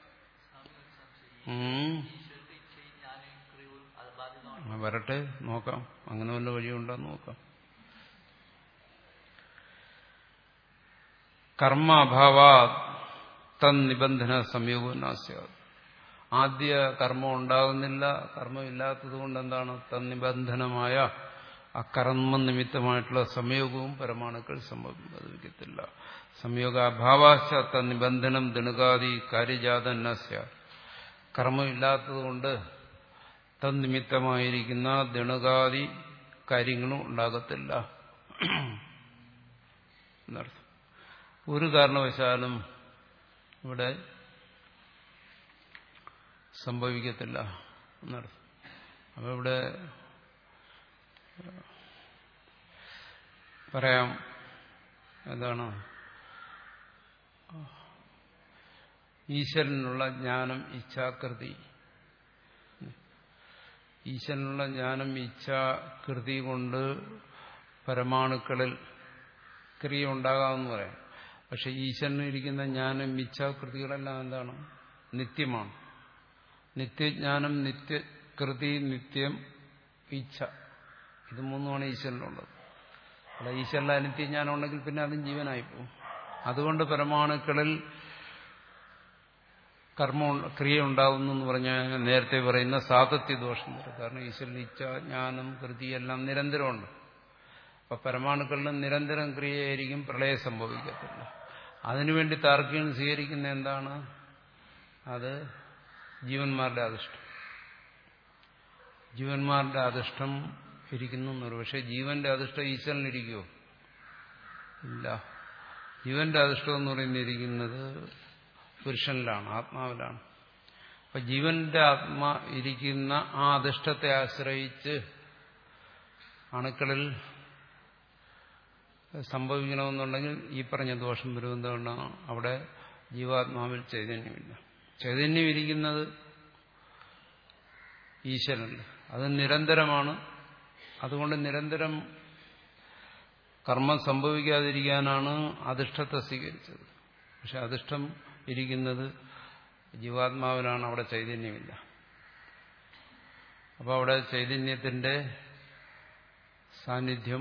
വരട്ടെ, നോക്കാം. അങ്ങനെ വല്ല വഴിയുണ്ടെന്ന് നോക്കാം. കർമ്മ അഭാവാ തന്നിബന്ധന സംയോഗനാസ്യ. ആദ്യ കർമ്മം ഉണ്ടാകുന്നില്ല. കർമ്മമില്ലാത്തത് കൊണ്ട് എന്താണ്? തന്നിബന്ധനമായ ആ കർമ്മ നിമിത്തമായിട്ടുള്ള സംയോഗവും പരമാണുക്കൾ സംഭവിക്കത്തില്ല. സംയോഗാഭാവാശ തന്നിബന്ധനം ദണുകാദി കാര്യജാതന്യസ്യ. കർമ്മമില്ലാത്തതുകൊണ്ട് തന്നിമിത്തമായിരിക്കുന്ന ദണുകാദി കാര്യങ്ങളും ഉണ്ടാകത്തില്ല. എന്നർത്ഥം. ഒരു കാരണവശാലും ഇവിടെ സംഭവിക്കത്തില്ല എന്നർത്ഥം. അപ്പൊ ഇവിടെ പറയാം എന്താണ്, ഈശ്വരനുള്ള ജ്ഞാനം ഇച്ഛാകൃതി, ഈശ്വരനുള്ള ജ്ഞാനം ഇച്ഛാകൃതി കൊണ്ട് പരമാണുക്കളിൽ ക്രിയ ഉണ്ടാകാമെന്ന് പറയാം. പക്ഷെ ഈശ്വരനിരിക്കുന്ന ജ്ഞാനം ഇച്ഛാകൃതികളെല്ലാം എന്താണ്? നിത്യമാണ്. നിത്യജ്ഞാനം, നിത്യകൃതി, നിത്യം ഇച്ഛ, ഇത് മൂന്നുമാണ് ഈശ്വരനുള്ളത്. അല്ല, ഈശ്വരനിൽ അനിത്യജ്ഞാനം ഉണ്ടെങ്കിൽ പിന്നെ അതും ജീവനായിപ്പോവും. അതുകൊണ്ട് പരമാണുക്കളിൽ കർമ്മ ക്രിയ ഉണ്ടാകുന്നു എന്ന് പറഞ്ഞാൽ നേരത്തെ പറയുന്ന സാതത്യദോഷം വരും. കാരണം ഈശ്വരൻ ഇച്ഛ, ജ്ഞാനം, കൃതി എല്ലാം നിരന്തരമുണ്ട്. അപ്പൊ പരമാണുക്കളിലും നിരന്തരം ക്രിയയായിരിക്കും, പ്രളയം സംഭവിക്കത്തില്ല. അതിനുവേണ്ടി താർക്കികൻ സ്വീകരിക്കുന്ന എന്താണ്? അത് ജീവന്മാരുടെ അധിഷ്ഠം. ജീവന്മാരുടെ അധിഷ്ഠം ഇരിക്കുന്നു എന്നൊരു. പക്ഷെ ജീവന്റെ അധിഷ്ഠം ഈശ്വരനിരിക്കുമോ? ഇല്ല. ജീവന്റെ അധിഷ്ഠം എന്ന് പറയുന്നിരിക്കുന്നത് പുരുഷനിലാണ്, ആത്മാവിലാണ്. അപ്പൊ ജീവന്റെ ആത്മാ ഇരിക്കുന്ന ആ അധിഷ്ഠത്തെ ആശ്രയിച്ച് അണുക്കളിൽ സംഭവിക്കണമെന്നുണ്ടെങ്കിൽ ഈ പറഞ്ഞ ദോഷം വരുന്നതുകൊണ്ടാണ് അവിടെ ജീവാത്മാവിൽ ചൈതന്യമില്ല. ചൈതന്യം ഇരിക്കുന്നത് ഈശ്വരനിൽ, അത് നിരന്തരമാണ്. അതുകൊണ്ട് നിരന്തരം കർമ്മം സംഭവിക്കാതിരിക്കാനാണ് അധിഷ്ഠത്തെ സ്വീകരിച്ചത്. പക്ഷെ അധിഷ്ഠം ഇരിക്കുന്നത് ജീവാത്മാവിലാണ്, അവിടെ ചൈതന്യമില്ല. അപ്പോൾ അവിടെ ചൈതന്യത്തിന്റെ സാന്നിധ്യം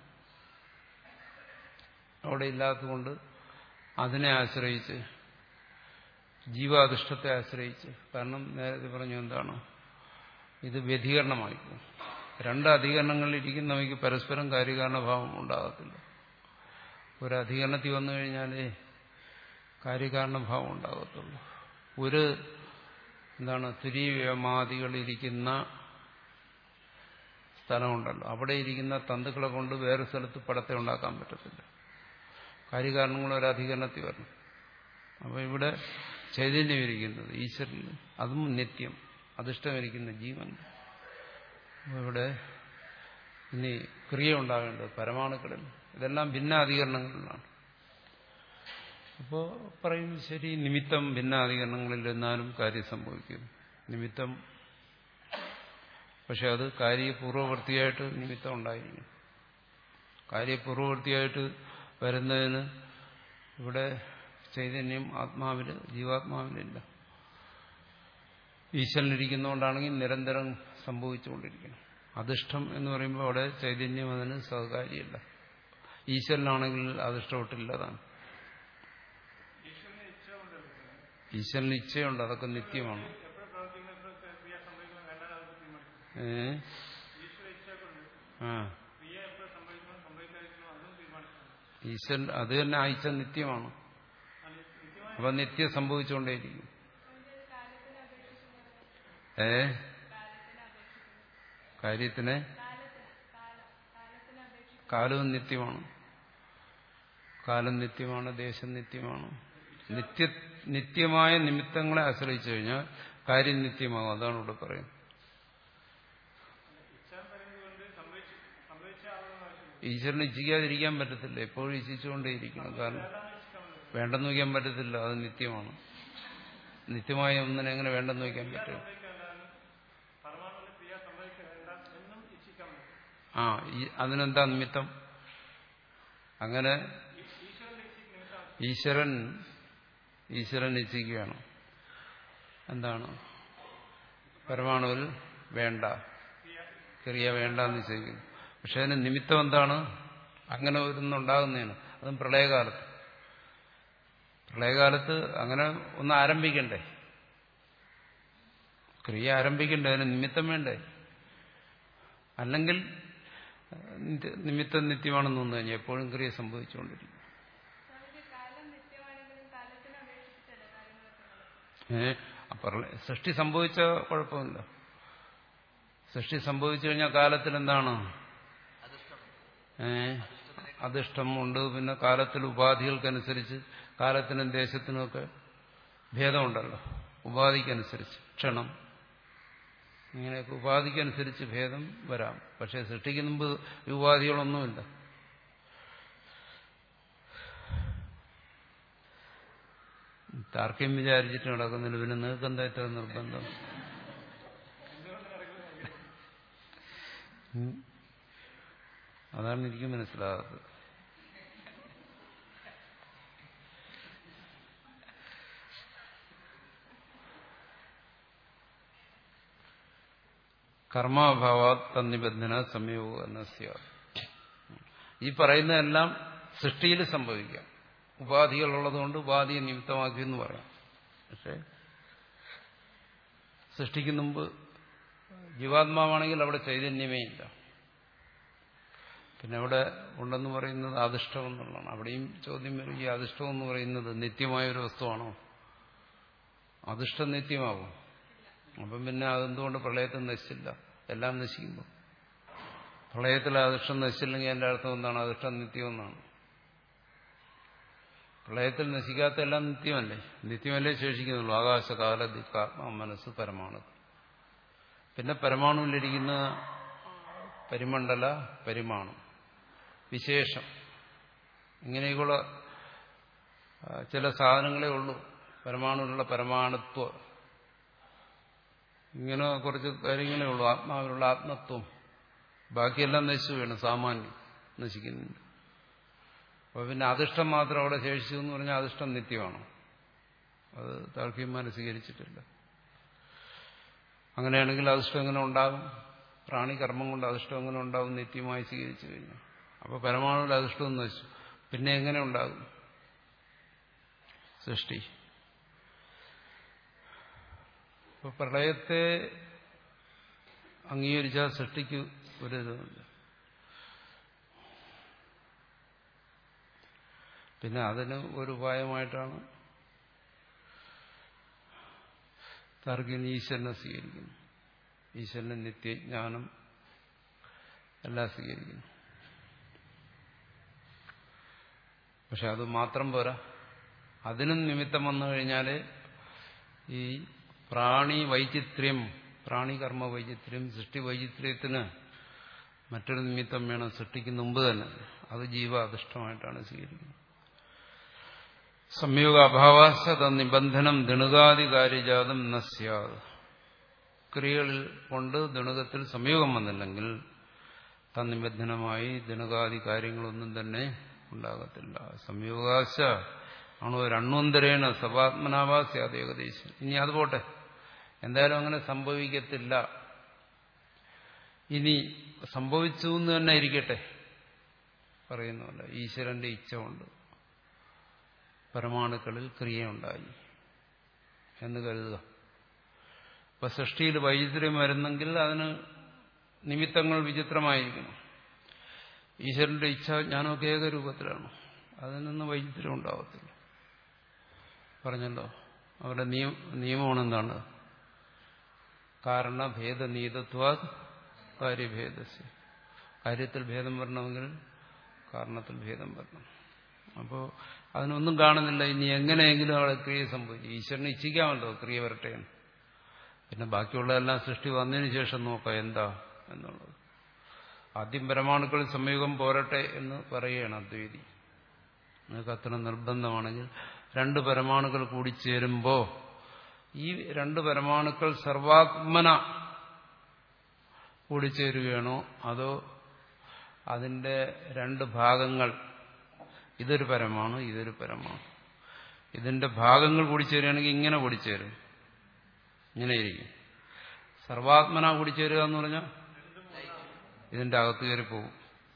അവിടെ ഇല്ലാത്തതുകൊണ്ട് അതിനെ ആശ്രയിച്ച്, ജീവാധിഷ്ഠത്തെ ആശ്രയിച്ച്, കാരണം നേരത്തെ പറഞ്ഞു എന്താണ്, ഇത് വ്യതികരണമായി പോകും. രണ്ട് അധികരണങ്ങളിൽ ഇരിക്കുന്നവയ്ക്ക് പരസ്പരം കാര്യകാരണഭാവം ഉണ്ടാകത്തില്ല. ഒരു അധികരണത്തിൽ വന്നു കഴിഞ്ഞാലേ കാര്യകാരണഭാവം ഉണ്ടാകത്തുള്ളൂ. ഒരു എന്താണ് തുരീയമാദികളിരിക്കുന്ന സ്ഥലമുണ്ടല്ലോ, അവിടെ ഇരിക്കുന്ന തന്തുക്കളെ കൊണ്ട് വേറെ സ്ഥലത്ത് പടത്തെ ഉണ്ടാക്കാൻ പറ്റത്തില്ല. കാര്യകാരണങ്ങൾ ഒരു അധികരണത്തിൽ വരണം. അപ്പോൾ ഇവിടെ ചൈതന്യം ഇരിക്കുന്നത് ഈശ്വരൻ, അതും നിത്യം അധിഷ്ഠമിരിക്കുന്ന ജീവൻ. ഇവിടെ ഇനി ക്രിയ ഉണ്ടാകേണ്ടത് പരമാണുക്കളിൽ. ഇതെല്ലാം ഭിന്നാധികരണങ്ങളിലാണ്. അപ്പോൾ പറയും ശരി, നിമിത്തം ഭിന്നാധികരണങ്ങളിൽ എന്നാലും കാര്യം സംഭവിക്കും. നിമിത്തം പക്ഷെ അത് കാര്യപൂർവവൃത്തിയായിട്ട് നിമിത്തം ഉണ്ടായിരിക്കും. കാര്യപൂർവവൃത്തിയായിട്ട് വരുന്നതിന് ഇവിടെ ചൈതന്യം ആത്മാവില്, ജീവാത്മാവിലില്ല. ഈശ്വരനിരിക്കുന്നതുകൊണ്ടാണെങ്കിൽ നിരന്തരം സംഭവിച്ചുകൊണ്ടിരിക്കണം. അധിഷ്ഠം എന്ന് പറയുമ്പോൾ അവിടെ ചൈതന്യം അതിന് സഹകാരിയല്ല. ഈശ്വരനാണെങ്കിൽ അധിഷ്ഠമിട്ടില്ലതാണ്. ഈശ്വരന് ഇച്ഛയുണ്ട്, അതൊക്കെ നിത്യമാണ്. ഏ ആ ഈശ്വരൻ അത് തന്നെ ആ ഇച്ഛ നിത്യമാണ്. അപ്പൊ നിത്യം സംഭവിച്ചുകൊണ്ടേയിരിക്കും. ഏ കാര്യത്തിന് കാലവും നിത്യമാണ്. കാലം നിത്യമാണ്, ദേശം നിത്യമാണ്. നിത്യ നിത്യമായ നിമിത്തങ്ങളെ ആശ്രയിച്ചു കഴിഞ്ഞാൽ കാര്യം നിത്യമാകും. അതാണ് ഇവിടെ പറയുന്നത്. ഈശ്വരന് ഇച്ഛിക്കാതിരിക്കാൻ പറ്റത്തില്ല, എപ്പോഴും ഇച്ഛിച്ചുകൊണ്ടേയിരിക്കണം. കാരണം വേണ്ടെന്ന് വയ്ക്കാൻ പറ്റത്തില്ല, അത് നിത്യമാണ്. നിത്യമായ ഒന്നിനെ എങ്ങനെ വേണ്ടെന്ന് വയ്ക്കാൻ പറ്റും? ആ അതിനെന്താ നിമിത്തം? അങ്ങനെ ഈശ്വരൻ ഈശ്വരൻ ഇച്ഛിക്കുകയാണ്. എന്താണ്? പരമാണുവിൽ വേണ്ട, ക്രിയ വേണ്ട എന്ന് നിശ്ചയിക്കുന്നു. പക്ഷെ അതിന് നിമിത്തം എന്താണ്? അങ്ങനെ ഒന്നുണ്ടാകുന്നതാണ്. അതും പ്രളയകാലത്ത്. പ്രളയകാലത്ത് അങ്ങനെ ഒന്ന് ആരംഭിക്കണ്ടേ, ക്രിയ ആരംഭിക്കണ്ടേ, അതിന് നിമിത്തം വേണ്ടേ? അല്ലെങ്കിൽ നിമിത്തം നിത്യമാണെന്ന് തോന്നുന്നു കഴിഞ്ഞാൽ എപ്പോഴും ക്രിയ സംഭവിച്ചുകൊണ്ടിരിക്കും. ഏ സൃഷ്ടി സംഭവിച്ച കുഴപ്പമില്ല. സൃഷ്ടി സംഭവിച്ചു കഴിഞ്ഞാൽ കാലത്തിൽ എന്താണ്? ഏ അധിഷ്ഠമുണ്ട്. പിന്നെ കാലത്തിൽ ഉപാധികൾക്കനുസരിച്ച് കാലത്തിനും ദേശത്തിനുമൊക്കെ ഭേദമുണ്ടല്ലോ. ഉപാധിക്കനുസരിച്ച് ക്ഷണം ഇങ്ങനെയൊക്കെ ഉപാധിക്കനുസരിച്ച് ഭേദം വരാം. പക്ഷെ സൃഷ്ടിക്ക് മുമ്പ് ഈ ഉപാധികളൊന്നുമില്ല. താർക്യം വിചാരിച്ചിട്ട് നടക്കുന്നില്ല. പിന്നെ നിങ്ങൾക്ക് എന്താ ഇത്ര നിർബന്ധം? അതാണ് എനിക്ക് മനസ്സിലാകാത്തത്. കർമാഭാവാത് തന്നിബന്ധന സംയോഗ നസ്യ. ഈ പറയുന്നതെല്ലാം സൃഷ്ടിയിൽ സംഭവിക്കാം. ഉപാധികളുള്ളതുകൊണ്ട് ഉപാധിയെ നിമിത്തമാക്കി എന്ന് പറയാം. പക്ഷെ സൃഷ്ടിക്ക് മുമ്പ് ജീവാത്മാവാണെങ്കിൽ അവിടെ ചൈതന്യമേ ഇല്ല. പിന്നെ അവിടെ ഉണ്ടെന്ന് പറയുന്നത് അധിഷ്ഠം എന്നുള്ളതാണ്. അവിടെയും ചോദ്യം വരും, ഈ അധിഷ്ഠം എന്ന് പറയുന്നത് നിത്യമായ ഒരു വസ്തുവാണോ? അധിഷ്ഠം നിത്യമാകും. അപ്പം പിന്നെ അതെന്തുകൊണ്ട് പ്രളയത്തിൽ നശിച്ചില്ല? എല്ലാം നശിക്കുമ്പോൾ പ്രളയത്തിൽ അധിഷ്ഠം നശിച്ചില്ലെങ്കിൽ എൻ്റെ അർത്ഥം എന്താണ്? അധിഷ്ഠം നിത്യമെന്നാണ്. പ്രളയത്തിൽ നശിക്കാത്ത എല്ലാം നിത്യമല്ലേ? നിത്യമല്ലേ ശേഷിക്കുന്നുള്ളൂ. ആകാശകാല ദിക്കാത്മ മനസ്സ് പരമാണു. പിന്നെ പരമാണുവിലിരിക്കുന്ന പരിമണ്ഡല പരിമാണം വിശേഷം ഇങ്ങനെയൊക്കെയുള്ള ചില സാധനങ്ങളേ ഉള്ളൂ. പരമാണുവിലുള്ള പരമാണുത്വം ഇങ്ങനെ കുറച്ച് കാര്യങ്ങളേ ഉള്ളൂ. ആത്മാവിലുള്ള ആത്മത്വം ബാക്കിയെല്ലാം നശിച്ചു വേണം. സാമാന്യം നശിക്കുന്നുണ്ട്. അപ്പോൾ പിന്നെ അധിഷ്ഠം മാത്രം അവിടെ ശേഷിച്ചു എന്ന് പറഞ്ഞാൽ അധിഷ്ഠം നിത്യമാണോ? അത് താർക്കികന്മാർ സ്വീകരിച്ചിട്ടില്ല. അങ്ങനെയാണെങ്കിൽ അധിഷ്ഠം എങ്ങനെ ഉണ്ടാകും? പ്രാണി കർമ്മം കൊണ്ട് അധിഷ്ഠം എങ്ങനെ ഉണ്ടാകും? നിത്യമായി സ്വീകരിച്ചു കഴിഞ്ഞാൽ. അപ്പോൾ പരമാണുവിൽ അധിഷ്ഠം നശിച്ചു. പിന്നെ എങ്ങനെ ഉണ്ടാകും സൃഷ്ടി? അപ്പോൾ പ്രളയത്തെ അംഗീകരിച്ചാൽ സൃഷ്ടിക്ക് ഒരു ഇതുണ്ട്. പിന്നെ അതിന് ഒരു ഉപായമായിട്ടാണ് താർക്കികൻ ഈശ്വരനെ സ്വീകരിക്കുന്നു. ഈശ്വരനെ നിത്യജ്ഞാനം എല്ലാം സ്വീകരിക്കുന്നു. പക്ഷെ അത് മാത്രം പോരാ. അതിനും നിമിത്തം വന്നു കഴിഞ്ഞാൽ ഈ പ്രാണി വൈചിത്ര്യം, പ്രാണി കർമ്മ വൈചിത്ര്യം, സൃഷ്ടി വൈചിത്ര്യത്തിന് മറ്റൊരു നിമിത്തം വേണം. സൃഷ്ടിക്ക് മുമ്പ് തന്നെ അത് ജീവാധിഷ്ഠമായിട്ടാണ് സ്വീകരിക്കുന്നത്. സംയോഗ അഭാവാശ നിബന്ധനം ദണുകാദികാര്യജാതം നസ്യാത്. ക്രിയകളിൽ കൊണ്ട് ദണുകത്തിൽ സംയോഗം വന്നില്ലെങ്കിൽ തന്നിബന്ധനമായി ദണുകാദി കാര്യങ്ങളൊന്നും തന്നെ ഉണ്ടാകത്തില്ല. സംയോഗാശ ആണോ രണ്ണുന്തരേണ സവാത്മനാവാസ്യാത് ഏകദേശം. ഇനി അത് പോട്ടെ, എന്തായാലും അങ്ങനെ സംഭവിക്കത്തില്ല. ഇനി സംഭവിച്ചു എന്ന് തന്നെ ഇരിക്കട്ടെ, പറയുന്നല്ല. ഈശ്വരന്റെ ഇച്ഛ കൊണ്ട് പരമാണുക്കളിൽ ക്രിയയുണ്ടായി എന്ന് കരുതുക. ഇപ്പൊ സൃഷ്ടിയിൽ വൈചിത്ര്യം വരുന്നെങ്കിൽ അതിന് നിമിത്തങ്ങൾ വിചിത്രമായിരിക്കണം. ഈശ്വരന്റെ ഇച്ഛ ജ്ഞാനമൊക്കെ ഏകരൂപത്തിലാണ്. അതിൽ നിന്ന് വൈചിത്ര്യം ഉണ്ടാവത്തില്ല. പറഞ്ഞല്ലോ, അവരുടെ നിയമമാണ് എന്താണ്? കാരണഭേദനീതത്വാ കാര്യഭേദസ്യ. കാര്യത്തിൽ ഭേദം വരണമെങ്കിൽ കാരണത്തിൽ ഭേദം വരണം. അപ്പോൾ അതിനൊന്നും കാണുന്നില്ല. ഇനി എങ്ങനെയെങ്കിലും അവിടെ ക്രിയ സംഭവിച്ചു. ഈശ്വരനെ ഇച്ഛിക്കാമല്ലോ ക്രിയ വരട്ടെ. പിന്നെ ബാക്കിയുള്ളതെല്ലാം സൃഷ്ടി വന്നതിന് ശേഷം നോക്കാം എന്താ എന്നുള്ളത്. ആദ്യം പരമാണുക്കളിൽ സംയോഗം പോരട്ടെ എന്ന് പറയുകയാണ് അദ്വൈതി. നിങ്ങൾക്ക് അത്ര നിർബന്ധമാണെങ്കിൽ രണ്ട് പരമാണുക്കൾ കൂടിച്ചേരുമ്പോൾ ഈ രണ്ട് പരമാണുക്കൾ സർവാത്മന കൂടിച്ചേരുകയാണോ അതോ അതിന്റെ രണ്ട് ഭാഗങ്ങൾ, ഇതൊരു പരമാണു ഇതൊരു പരമാണു, ഇതിന്റെ ഭാഗങ്ങൾ കൂടിച്ചേരുകയാണെങ്കിൽ ഇങ്ങനെ കൂടിച്ചേരും, ഇങ്ങനെ ഇരിക്കും. സർവാത്മന കൂടിച്ചേരുക എന്ന് പറഞ്ഞാൽ ഇതിന്റെ അകത്ത് കയറി പോകും.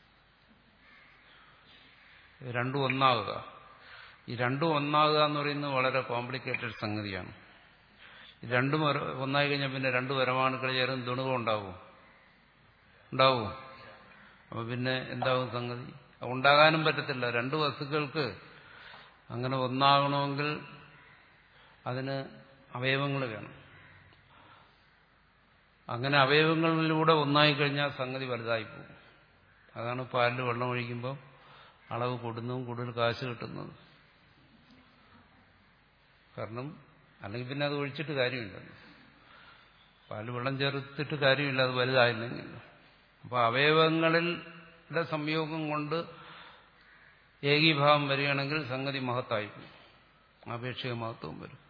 രണ്ടും ഒന്നാകുക. ഈ രണ്ടും ഒന്നാകുക എന്ന് പറയുന്നത് വളരെ കോംപ്ലിക്കേറ്റഡ് സംഗതിയാണ്. രണ്ടും ഒന്നായി കഴിഞ്ഞാൽ പിന്നെ രണ്ട് പരമാണുക്കൾ ചേർന്ന് ദുണുകം ഉണ്ടാവും ഉണ്ടാവും അപ്പൊ പിന്നെ എന്താവും സംഗതി? ഉണ്ടാകാനും പറ്റത്തില്ല. രണ്ട് വസ്തുക്കൾക്ക് അങ്ങനെ ഒന്നാകണമെങ്കിൽ അതിന് അവയവങ്ങൾ വേണം. അങ്ങനെ അവയവങ്ങളിലൂടെ ഒന്നായി കഴിഞ്ഞാൽ സംഗതി വലുതായി പോകും. അതാണ് പാലിൽ വെള്ളം ഒഴിക്കുമ്പോൾ അളവ് കൂടുന്നതും കൂടുതൽ കാശ് കിട്ടുന്നത്. കാരണം അല്ലെങ്കിൽ പിന്നെ അത് ഒഴിച്ചിട്ട് കാര്യമില്ലല്ലോ. പാല് വെള്ളം ചേർത്തിട്ട് കാര്യമില്ല, അത് വലുതായില്ലെങ്കിൽ. അപ്പോൾ അവയവങ്ങളിലെ സംയോഗം കൊണ്ട് ഏകീഭാവം വരികയാണെങ്കിൽ സംഗതി മഹത്തായി, ആപേക്ഷിക മഹത്വം വരും.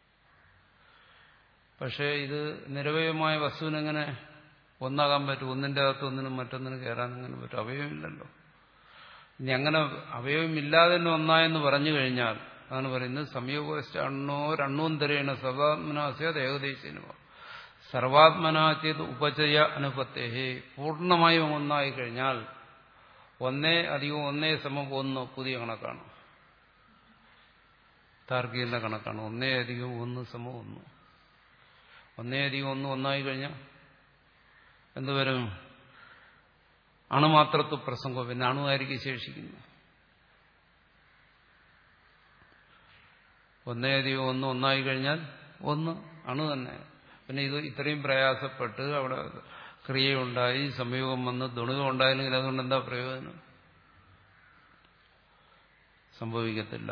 പക്ഷേ ഇത് നിരവയവമായ വസ്തുവിനെങ്ങനെ ഒന്നാകാൻ പറ്റും? ഒന്നിൻ്റെ അകത്ത് ഒന്നിനും മറ്റൊന്നിനും കയറാൻ അങ്ങനെ പറ്റും? അവയവമില്ലല്ലോ. ഇനി അങ്ങനെ അവയവമില്ലാതെ തന്നെ ഒന്നായെന്ന് പറഞ്ഞു കഴിഞ്ഞാൽ അതാണ് പറയുന്നത് സംയോഗോ രണ്ണൂന്തരേണ സർവാത്മനാസ്യത് ഏകദേശിനുമ സർവാത്മനാച്ചത് ഉപചയ അനുപത്തേഹി. പൂർണ്ണമായും ഒന്നായി കഴിഞ്ഞാൽ ഒന്നേ അധികം ഒന്നേ സമം ഒന്ന് പുതിയ കണക്കാണ്, താർക്കികന്റെ കണക്കാണ്. ഒന്നേ അധികം ഒന്ന് സമം ഒന്ന്. ഒന്നേ അധികം ഒന്ന് ഒന്നായി കഴിഞ്ഞാൽ എന്തുവരും? അണുമാത്രത്വ പ്രസംഗം. പിന്നെ അണുവായിരിക്കും ശേഷിക്കുന്നു. ഒന്നേ അധികം ഒന്ന് ഒന്നായി കഴിഞ്ഞാൽ ഒന്ന് അണു തന്നെ. പിന്നെ ഇത് ഇത്രയും പ്രയാസപ്പെട്ട് അവിടെ ക്രിയയുണ്ടായി സംയോഗം വന്ന് ദുണികം ഉണ്ടായില്ലെങ്കിൽ അതുകൊണ്ട് എന്താ പ്രയോജനം? സംഭവിക്കത്തില്ല.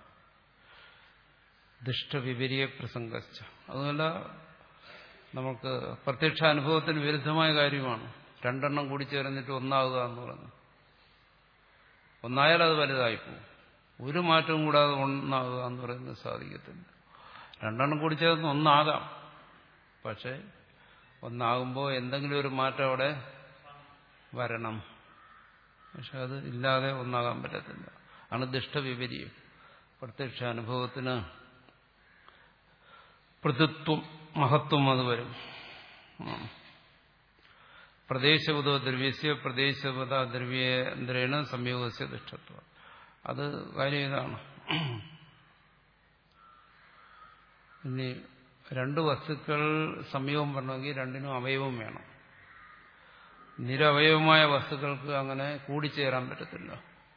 ദുഷ്ടവിപരീയ പ്രസംഗിച്ച അതുമല്ല, നമുക്ക് പ്രത്യക്ഷ അനുഭവത്തിന് വിരുദ്ധമായ കാര്യമാണ് രണ്ടെണ്ണം കൂടി ചേർന്നിട്ട് ഒന്നാവുക എന്ന് പറഞ്ഞു. ഒന്നായാൽ അത് വലുതായിപ്പോവും. ഒരു മാറ്റവും കൂടാതെ ഒന്നാവുക എന്ന് പറയുന്നത് സാധിക്കത്തില്ല. രണ്ടെണ്ണം കൂടി ചേർന്ന് ഒന്നാകാം, പക്ഷെ ഒന്നാകുമ്പോൾ എന്തെങ്കിലും ഒരു മാറ്റം അവിടെ വരണം. പക്ഷെ അത് ഇല്ലാതെ ഒന്നാകാൻ പറ്റത്തില്ല. ആണ് ദുഷ്ടവിപരീയം. പ്രത്യക്ഷ അനുഭവത്തിന് പൃഥുത്വം മഹത്വം അത് വരും. പ്രദേശവതോ ദ്രവ്യസ്യ പ്രദേശവത ദ്രവ്യേന്ദ്രേണ സംയോഗസ്യ ദുഷ്ടത്വം. അത് കാര്യം ഇതാണ്. ഇനി രണ്ട് വസ്തുക്കൾ സംയോഗം വരണമെങ്കിൽ രണ്ടിനും അവയവം വേണം. നിരവയവമായ വസ്തുക്കൾക്ക് അങ്ങനെ കൂടിച്ചേരാൻ പറ്റത്തില്ല.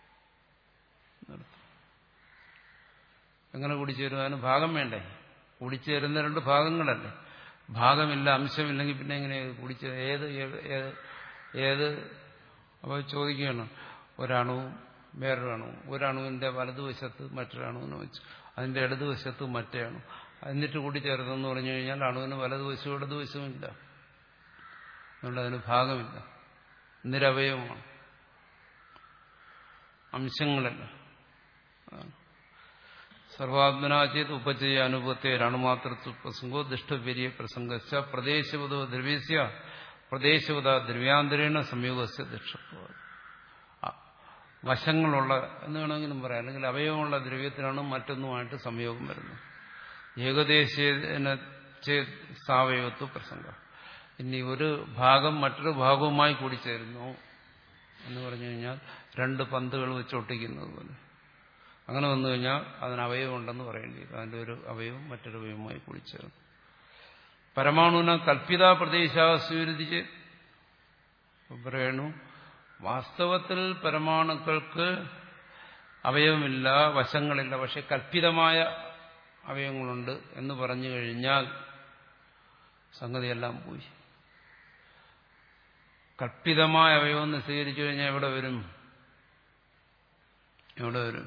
എങ്ങനെ കൂടിച്ചേരും? അതിന് ഭാഗം വേണ്ടേ? കൂടിച്ചേരുന്ന രണ്ട് ഭാഗങ്ങളല്ലേ. ഭാഗമില്ല, അംശമില്ലെങ്കിൽ പിന്നെ എങ്ങനെ കൂടിച്ചേരും? ഏത് ഏത് അപ്പോൾ ചോദിക്കുകയാണ്, ഒരണുവും വേറൊരു അണുവും. ഒരണുവിന്റെ വലതുവശത്ത് മറ്റൊരണുവിനെ വെച്ചു, അതിന്റെ ഇടതുവശത്ത് മറ്റേ അണു, എന്നിട്ട് കൂടിച്ചേർന്നെന്ന് പറഞ്ഞു കഴിഞ്ഞാൽ അണുവിന് വലതുവശവും ഇടതുവശവും ഇല്ല. അതുകൊണ്ട് അതിന് ഭാഗമില്ല, നിരവയവമാണ്, അംശങ്ങളല്ല. സർവാത്മനാചേത് ഉപചയ അനുഭവത്തെ അണുമാത്രത്വ പ്രസംഗോ ദുഷ്ടവിപരീയ പ്രസംഗസ്യ പ്രദേശവതോ ദ്രവ്യസ്യ പ്രദേശവത ദ്രവ്യാന്തരേണ സംയോഗസ്യ ദുഷ്ടത്വം. വശങ്ങളുള്ള എന്ന് വേണമെങ്കിലും പറയാം, അല്ലെങ്കിൽ അവയവമുള്ള ദ്രവ്യത്തിനാണ് മറ്റൊന്നുമായിട്ട് സംയോഗം വരുന്നത്. ഏകദേശേന സാവയവത്വ പ്രസംഗം. ഇനി ഒരു ഭാഗം മറ്റൊരു ഭാഗവുമായി കൂടിച്ചേരുന്നു എന്ന് പറഞ്ഞു കഴിഞ്ഞാൽ രണ്ട് പന്തുകൾ വെച്ചൊട്ടിക്കുന്നത് പോലെ. അങ്ങനെ വന്നു കഴിഞ്ഞാൽ അതിന് അവയവം ഉണ്ടെന്ന് പറയേണ്ടി വരും. അതിൻ്റെ ഒരു അവയവം മറ്റൊരു അവയവമായി കൂടിച്ചേർന്നു. പരമാണുവിനെ കൽപ്പിത പ്രദേശ സ്വീകരിച്ച് പറയണു. വാസ്തവത്തിൽ പരമാണുക്കൾക്ക് അവയവമില്ല, വശങ്ങളില്ല, പക്ഷെ കൽപ്പിതമായ അവയവങ്ങളുണ്ട് എന്ന് പറഞ്ഞു കഴിഞ്ഞാൽ സംഗതിയെല്ലാം പോയി. കൽപ്പിതമായ അവയവം എന്ന് സ്വീകരിച്ചു കഴിഞ്ഞാൽ എവിടെ വരും? എവിടെ വരും?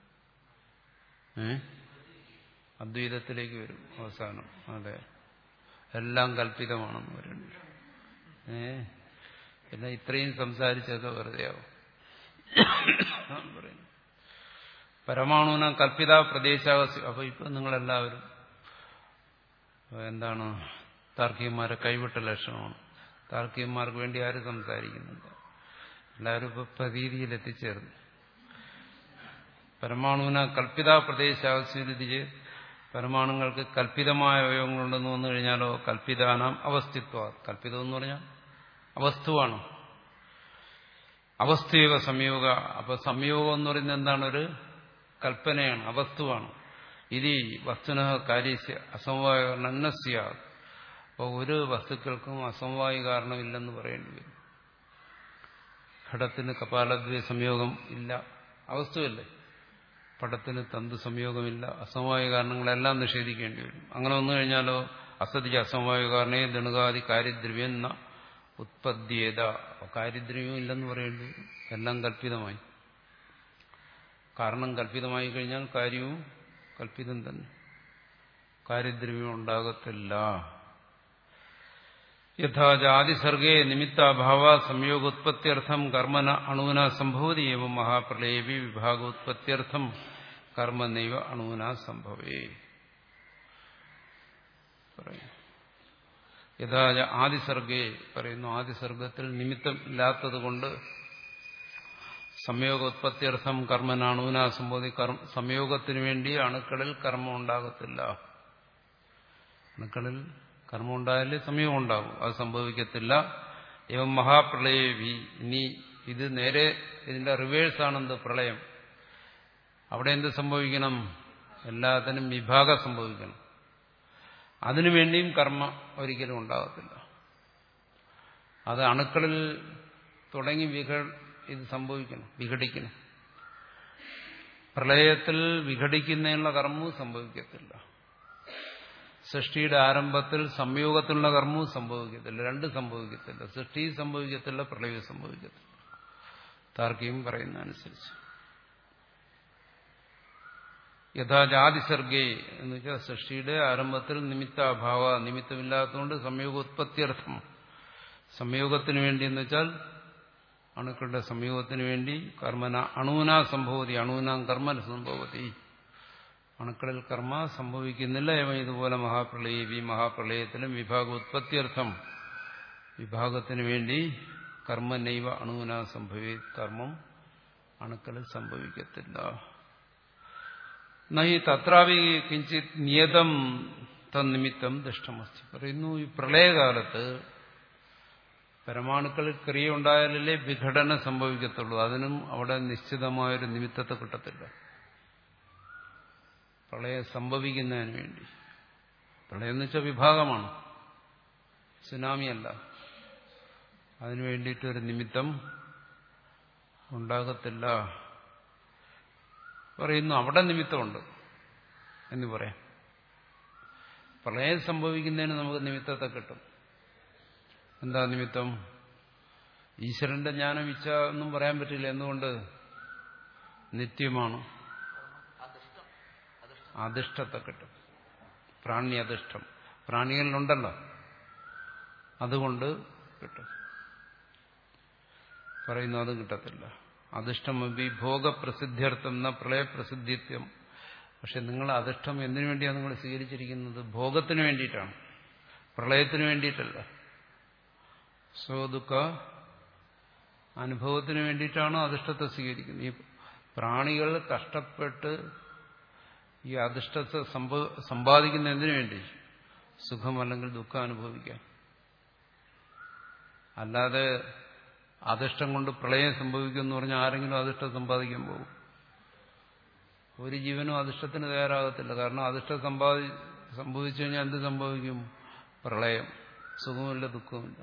ഏ അദ്വൈതത്തിലേക്ക് വരും അവസാനം. അതെ, എല്ലാം കൽപ്പിതമാണെന്ന് പറയുന്നത്. ഏ പിന്നെ ഇത്രയും സംസാരിച്ചൊക്കെ വെറുതെയാവും. പറയുന്നു പരമാണുവിന കൽപ്പിത പ്രദേശാവസ്ഥ. അപ്പൊ ഇപ്പൊ നിങ്ങളെല്ലാവരും എന്താണ് താർക്കികന്മാരെ കൈവിട്ട ലക്ഷണമാണ്. താർക്കികന്മാർക്ക് വേണ്ടി ആരും സംസാരിക്കുന്നില്ല. എല്ലാവരും ഇപ്പൊ പ്രതീതിയിൽ എത്തിച്ചേർന്നു. പരമാണുവിന കൽപ്പിത പ്രദേശാവസ്ഥ. പരമാണുങ്ങൾക്ക് കൽപ്പിതമായ അവയവങ്ങളുണ്ടെന്ന് വന്നു കഴിഞ്ഞാലോ കൽപ്പിതാനാം അവസ്ഥിത്വ. കൽപ്പിതം എന്ന് പറഞ്ഞാൽ അവസ്തുവാണ്. അവസ്ഥയവ സംയോഗ. അപ്പൊ സംയോഗം എന്ന് പറയുന്നത് എന്താണ്? ഒരു കൽപ്പനയാണ്, അവസ്തുവാണ്. ഇത് വസ്തുന കാര്യസ്യ അസമവായ നന്നസ്യ. അപ്പോൾ ഒരു വസ്തുക്കൾക്കും അസമവായ കാരണമില്ലെന്ന് പറയേണ്ടി വരും. ഘടത്തിന് കപാലദ്വയ സംയോഗം ഇല്ല, അവസ്തുവല്ലേ. പടത്തിന് തന്തു സംയോഗമില്ല, അസമവായ കാരണങ്ങളെല്ലാം നിഷേധിക്കേണ്ടി വരും. അങ്ങനെ വന്നു കഴിഞ്ഞാലോ അസതിക്ക് അസമവായ കാരണേ ദണുകാതി കാര്യദ്രവ്യം എന്ന ഉത്പദ്യേത. കാര്യദ്രവ്യം ഇല്ലെന്ന് പറയേണ്ടി വരും, എല്ലാം കല്പിതമായി. കാരണം കല്പിതമായി കഴിഞ്ഞാൽ കാര്യവും കല്പിതം തന്നെ, കാര്യദ്രവ്യം ഉണ്ടാകത്തില്ല. യഥാജാതിസർഗേ നിമിത്താഭാവ സംയോഗോത്പത്യർത്ഥം കർമ്മന അണൂന സംഭവതി ഏവം മഹാപ്രളയേവി വിഭാഗോത്പത്യർത്ഥം കർമ്മനൈവ അണൂന സംഭവേ. യഥാ ആദിസർഗേ പറയുന്നു, ആദിസർഗത്തിൽ നിമിത്തം ഇല്ലാത്തത് കൊണ്ട് സംയോഗോത്പത്യർത്ഥം കർമ്മന അണൂന സംഭവതി, സംയോഗത്തിനു വേണ്ടി അണുക്കളിൽ കർമ്മം ഉണ്ടാകത്തില്ല. അണുക്കളിൽ കർമ്മം ഉണ്ടായാലേ സംയോഗം ഉണ്ടാകും, അത് സംഭവിക്കത്തില്ല. ഏവം മഹാപ്രളയേവി, ഇനി ഇത് നേരെ ഇതിന്റെ റിവേഴ്സാണെന്ത്, പ്രളയം. അവിടെ എന്ത് സംഭവിക്കണം? എല്ലാത്തിനും വിഭാഗം സംഭവിക്കണം. അതിനുവേണ്ടിയും കർമ്മ ഒരിക്കലും ഉണ്ടാകത്തില്ല. അത് അണുക്കളിൽ തുടങ്ങി വിഘ ഇത് സംഭവിക്കണം, വിഘടിക്കണം. പ്രളയത്തിൽ വിഘടിക്കുന്നതിനുള്ള കർമ്മവും സംഭവിക്കത്തില്ല. സൃഷ്ടിയുടെ ആരംഭത്തിൽ സംയോഗത്തിലുള്ള കർമ്മവും സംഭവിക്കത്തില്ല. രണ്ടും സംഭവിക്കത്തില്ല. സൃഷ്ടിയും സംഭവിക്കത്തില്ല, പ്രളയവും സംഭവിക്കത്തില്ല. താർക്കികം പറയുന്ന അനുസരിച്ച് യഥാജാതിസർഗേ എന്ന് വെച്ചാൽ സൃഷ്ടിയുടെ ആരംഭത്തിൽ നിമിത്താഭാവ, നിമിത്തമില്ലാത്തതുകൊണ്ട് സംയോഗോത്പത്യർത്ഥം, സംയോഗത്തിന് വേണ്ടി എന്ന് വെച്ചാൽ അണുക്കളുടെ സംയോഗത്തിന് വേണ്ടി കർമ്മന അണൂന സംഭവതി, അണൂനാം കർമ്മ സംഭവതി, അണുക്കളിൽ കർമ്മ സംഭവിക്കുന്നില്ല. ഏവം ഇതുപോലെ മഹാപ്രളയവി, മഹാപ്രളയത്തിലും വിഭാഗോത്പത്യർത്ഥം, വിഭാഗത്തിന് വേണ്ടി കർമ്മനൈവ അണൂന സംഭവി, കർമ്മം അണുക്കളിൽ സംഭവിക്കത്തില്ല. നഹി തത്രാവി കിഞ്ചിത് നിയതം തന്നിമിത്തം ദുഷ്ടമസ്തി. പറയുന്നു, ഈ പ്രളയകാലത്ത് പരമാണുക്കളിൽ ക്രിയ ഉണ്ടായാലല്ലേ വിഘടനം സംഭവിക്കത്തുള്ളൂ. അതിനും അവിടെ നിശ്ചിതമായൊരു നിമിത്തത്തെ കിട്ടത്തില്ല. പ്രളയം സംഭവിക്കുന്നതിന് വേണ്ടി, പ്രളയം എന്ന് വെച്ചാൽ വിഭാഗമാണ്, സുനാമിയല്ല. അതിനു വേണ്ടിയിട്ടൊരു നിമിത്തം ഉണ്ടാകത്തില്ല. പറയുന്നു അവിടെ നിമിത്തമുണ്ട് എന്ന് പറയാം. പ്രളയം സംഭവിക്കുന്നതിന് നമുക്ക് നിമിത്തത്തെ കിട്ടും. എന്താ നിമിത്തം? ഈശ്വരന്റെ ജ്ഞാനം ഇച്ഛ എന്നും പറയാൻ പറ്റില്ല. എന്തുകൊണ്ട്? നിത്യമാണ്. അധിഷ്ഠത്തെ കിട്ടും. പ്രാണി അധിഷ്ഠം പ്രാണികളിലുണ്ടല്ലോ, അതുകൊണ്ട് കിട്ടും. പറയുന്നു അത് കിട്ടത്തില്ല. അധിഷ്ഠമപി ഭോഗപ്രസിദ്ധ്യർത്ഥം എന്ന പ്രളയപ്രസിദ്ധിത്വം. പക്ഷെ നിങ്ങൾ അധിഷ്ഠം എന്തിനു വേണ്ടിയാണ് നിങ്ങൾ സ്വീകരിച്ചിരിക്കുന്നത്? ഭോഗത്തിന് വേണ്ടിയിട്ടാണ്, പ്രളയത്തിന് വേണ്ടിയിട്ടല്ല. സ്വദുഃഖ അനുഭവത്തിന് വേണ്ടിയിട്ടാണ് അധിഷ്ഠത്തെ സ്വീകരിക്കുന്നത്. ഈ പ്രാണികൾ കഷ്ടപ്പെട്ട് ഈ അധിഷ്ഠത്തെ സമ്പാദിക്കുന്ന എന്തിനു വേണ്ടി? സുഖം അല്ലെങ്കിൽ ദുഃഖം അനുഭവിക്കാൻ. അല്ലാതെ അധിഷ്ഠം കൊണ്ട് പ്രളയം സംഭവിക്കുമെന്ന് പറഞ്ഞാൽ ആരെങ്കിലും അധിഷ്ഠം സമ്പാദിക്കാൻ പോകും? ഒരു ജീവനും അധിഷ്ഠത്തിന് തയ്യാറാകത്തില്ല. കാരണം അധിഷ്ഠം സമ്പാദി സംഭവിച്ചു കഴിഞ്ഞാൽ എന്ത് സംഭവിക്കും? പ്രളയം. സുഖമില്ല, ദുഃഖമില്ല.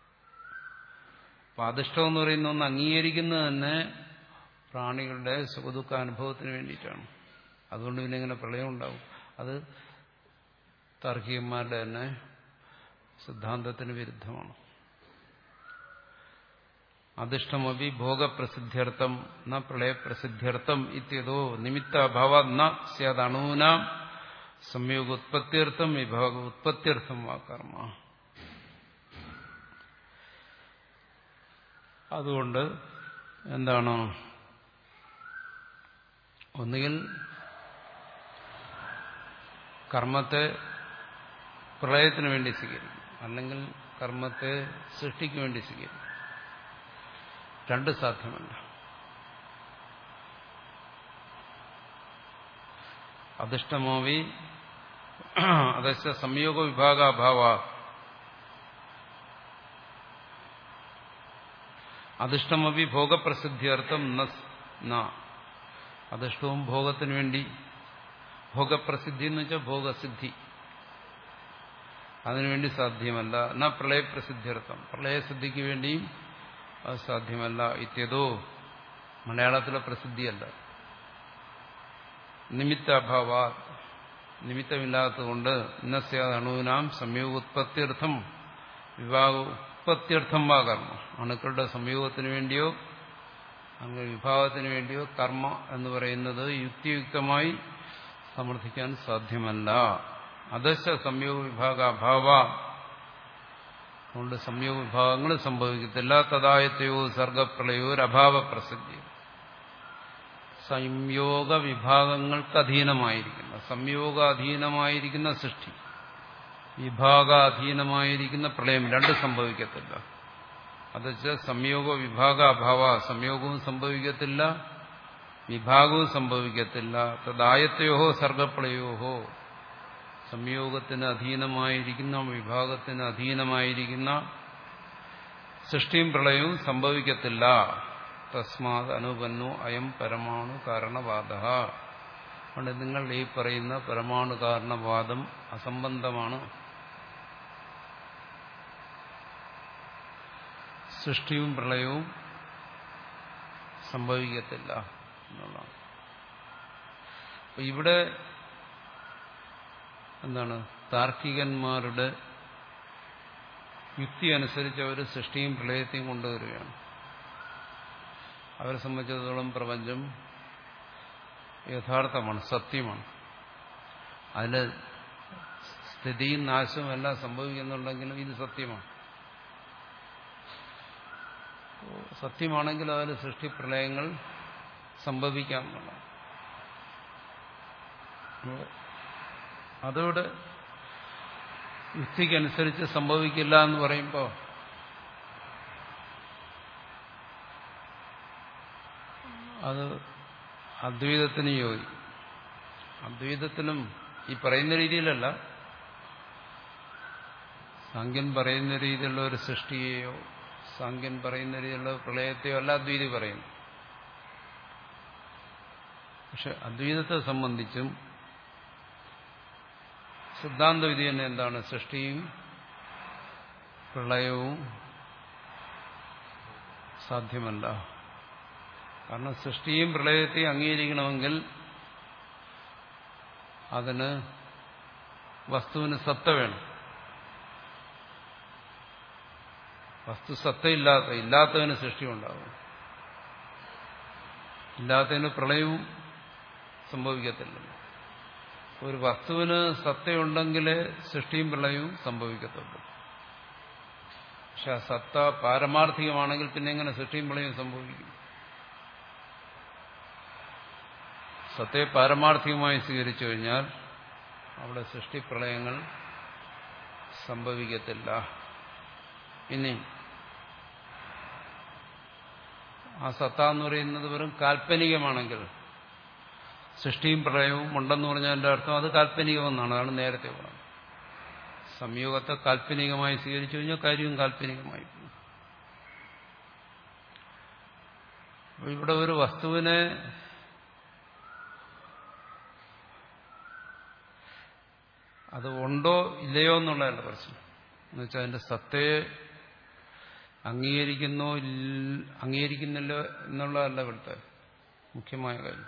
അപ്പൊ അധിഷ്ഠം എന്ന് പറയുന്ന ഒന്ന് അംഗീകരിക്കുന്നത് തന്നെ പ്രാണികളുടെ സുഖദുഃഖ അനുഭവത്തിന് വേണ്ടിയിട്ടാണ്. അതുകൊണ്ട് പിന്നെ ഇങ്ങനെ പ്രളയം ഉണ്ടാവും. അത് താർക്കികന്മാരുടെ തന്നെ സിദ്ധാന്തത്തിന് വിരുദ്ധമാണ്. അധിഷ്ഠമപി ഭോഗപ്രസിദ്ധ്യർത്ഥം ന പ്രളയപ്രസിദ്ധ്യർത്ഥം ഇത്യതോ നിമിത്താഭാവ ന സ്യാദണൂനാം സംയോഗോത്പത്യർത്ഥം വിഭാഗ ഉത്പത്യർത്ഥം വാ കർമ്മ. അതുകൊണ്ട് എന്താണ്? ഒന്നുകിൽ കർമ്മത്തെ പ്രളയത്തിന് വേണ്ടി സ്വീകരിക്കും, അല്ലെങ്കിൽ കർമ്മത്തെ സൃഷ്ടിക്ക് വേണ്ടി സ്വീകരിക്കും. രണ്ട് സാധ്യമല്ല. അധിഷ്ഠമോവി അധശ്ച സംയോഗ വിഭാഗാഭാവ. അധിഷ്ഠമപി ഭോഗപ്രസിദ്ധിയർത്ഥം ന. അധിഷ്ഠവും ഭോഗത്തിനു വേണ്ടി, ഭോഗപ്രസിദ്ധി എന്ന് വെച്ചാൽ ഭോഗസിദ്ധി, അതിനുവേണ്ടി സാധ്യമല്ല. ന പ്രളയപ്രസിദ്ധിയർത്ഥം, പ്രളയസിദ്ധിക്ക് വേണ്ടിയും അത് സാധ്യമല്ല. ഇത്യതോ മലയാളത്തിലെ പ്രസിദ്ധിയല്ല. നിമിത്താഭാവ, നിമിത്തമില്ലാത്തതുകൊണ്ട് ഇന്നസ്യാണൂനാം സംയോഗോത്പത്യർത്ഥം വിവാഹ ഉത്പത്യർത്ഥം വാ കർമ്മ. അണുക്കളുടെ സംയോഗത്തിന് വേണ്ടിയോ അങ്ങനെ വിഭാഗത്തിന് വേണ്ടിയോ കർമ്മ എന്ന് പറയുന്നത് യുക്തിയുക്തമായി സമർത്ഥിക്കാൻ സാധ്യമല്ല. അദശ സംയോഗ വിഭാഗ അഭാവ അതുകൊണ്ട് സംയോഗ വിഭാഗങ്ങൾ സംഭവിക്കത്തില്ല. തദായത്തയോ സർഗപ്രളയോ അഭാവ പ്രസക്തി സംയോഗ വിഭാഗങ്ങൾക്ക് അധീനമായിരിക്കുന്ന സംയോഗാധീനമായിരിക്കുന്ന സൃഷ്ടി വിഭാഗാധീനമായിരിക്കുന്ന പ്രളയം രണ്ടും സംഭവിക്കത്തില്ല. അതെച്ചാൽ സംയോഗ വിഭാഗ അഭാവ സംയോഗവും സംഭവിക്കത്തില്ല വിഭാഗവും സംഭവിക്കത്തില്ല. തദായത്തയോഹോ സർഗപ്രളയോഹോ സംയോഗത്തിന് അധീനമായിരിക്കുന്ന വിഭാഗത്തിന് അധീനമായിരിക്കുന്ന സൃഷ്ടിയും പ്രളയവും സംഭവിക്കത്തില്ല. തസ്മാത് അനുപന്നോ അയം പരമാണു കാരണവാദ. അതുകൊണ്ട് നിങ്ങൾ ഈ പറയുന്ന പരമാണു കാരണവാദം അസംബന്ധമാണ്. സൃഷ്ടിയും പ്രളയവും സംഭവിക്കത്തില്ല എന്നുള്ളതാണ്. അപ്പൊ ഇവിടെ എന്താണ് താർക്കികന്മാരുടെ യുക്തി അനുസരിച്ച് അവർ സൃഷ്ടിയും പ്രളയത്തെയും കൊണ്ടുവരികയാണ്. അവരെ സംബന്ധിച്ചിടത്തോളം പ്രപഞ്ചം യഥാർത്ഥമാണ്, സത്യമാണ്. അതിൽ സ്ഥിതിയും നാശവും എല്ലാം സംഭവിക്കുന്നുണ്ടെങ്കിലും ഇത് സത്യമാണ്. സത്യമാണെങ്കിൽ അതിൽ സൃഷ്ടിപ്രളയങ്ങൾ സംഭവിക്കാമെന്നുള്ളതാണ്. അതോടെ യുക്തിക്കനുസരിച്ച് സംഭവിക്കില്ല എന്ന് പറയുമ്പോൾ അത് അദ്വൈതത്തിന് യോജിക്കും. അദ്വൈതത്തിനും ഈ പറയുന്ന രീതിയിലല്ല, സാങ്ക്യൻ പറയുന്ന രീതിയിലുള്ള ഒരു സൃഷ്ടിയെയോ സാങ്ക്യൻ പറയുന്ന രീതിയിലുള്ള പ്രളയത്തെയോ അല്ല അദ്വൈതി പറയുന്നു. പക്ഷെ അദ്വൈതത്തെ സംബന്ധിച്ചും സിദ്ധാന്ത വിധി തന്നെ എന്താണ്? സൃഷ്ടിയും പ്രളയവും സാധ്യമല്ല. കാരണം സൃഷ്ടിയും പ്രളയത്തെയും അംഗീകരിക്കണമെങ്കിൽ അതിന് വസ്തുവിന് സത്ത വേണം. വസ്തു സത്തയില്ലാത്ത ഇല്ലാത്തതിന് സൃഷ്ടി ഉണ്ടാവും. ഇല്ലാത്തതിന് പ്രളയവും സംഭവിക്കത്തില്ലല്ലോ. ഒരു വസ്തുവിന് സത്തയുണ്ടെങ്കിലേ സൃഷ്ടിയും പ്രളയവും സംഭവിക്കത്തുള്ളൂ. പക്ഷെ ആ സത്ത പാരമാർത്ഥികമാണെങ്കിൽ പിന്നെ എങ്ങനെ സൃഷ്ടിയും പ്രളയവും സംഭവിക്കും? സത്തയെ പാരമാർത്ഥികമായി സ്വീകരിച്ചു കഴിഞ്ഞാൽ അവിടെ സൃഷ്ടിപ്രളയങ്ങൾ സംഭവിക്കത്തില്ല. ഇനി ആ സത്ത എന്ന് പറയുന്നത് വെറും കാൽപ്പനികമാണെങ്കിൽ സൃഷ്ടിയും പ്രളയവും ഉണ്ടെന്ന് പറഞ്ഞാൽ എൻ്റെ അർത്ഥം അത് കാൽപ്പനികമെന്നാണ്. അതാണ് നേരത്തെ പറഞ്ഞത്. സംയോഗത്തെ കാൽപ്പനികമായി സ്വീകരിച്ചു കഴിഞ്ഞാൽ കാര്യവും കാൽപ്പനികമായി പോകും. ഇവിടെ ഒരു വസ്തുവിനെ അത് ഉണ്ടോ ഇല്ലയോ എന്നുള്ളതല്ല പ്രശ്നം. എന്നുവെച്ചാൽ അതിന്റെ സത്തയെ അംഗീകരിക്കുന്നോ അംഗീകരിക്കുന്നില്ലോ എന്നുള്ളതല്ല ഇവിടുത്തെ മുഖ്യമായ കാര്യം.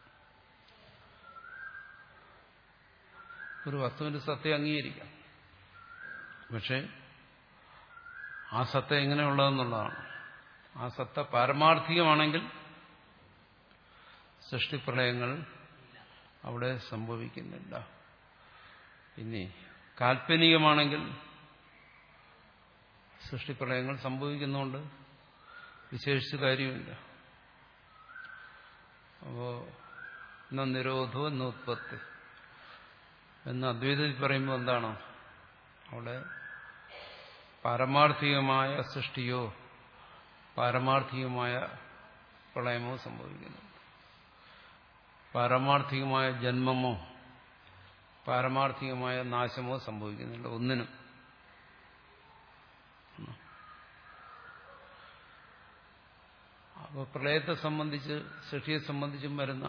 ഒരു വസ്തുവിന്റെ സത്തയെ അംഗീകരിക്കാം, പക്ഷെ ആ സത്ത എങ്ങനെയുള്ളതെന്നുള്ളതാണ്. ആ സത്ത പാരമാർത്ഥികമാണെങ്കിൽ സൃഷ്ടിപ്രളയങ്ങൾ അവിടെ സംഭവിക്കുന്നില്ല. ഇനി കാൽപ്പനികമാണെങ്കിൽ സൃഷ്ടിപ്രളയങ്ങൾ സംഭവിക്കുന്നുണ്ട്, വിശേഷിച്ച് കാര്യമില്ല. അപ്പോ ന നിരോധോ നോത്പത്തി എന്ന് അദ്വൈതത്തിൽ പറയുമ്പോൾ എന്താണ്? അവിടെ പാരമാർത്ഥികമായ സൃഷ്ടിയോ പാരമാർത്ഥികമായ പ്രളയമോ സംഭവിക്കുന്നു. പാരമാർത്ഥികമായ ജന്മമോ പാരമാർത്ഥികമായ നാശമോ സംഭവിക്കുന്നില്ല ഒന്നിനും. അപ്പോൾ പ്രളയത്തെ സംബന്ധിച്ച് സൃഷ്ടിയെ സംബന്ധിച്ചും വരുന്ന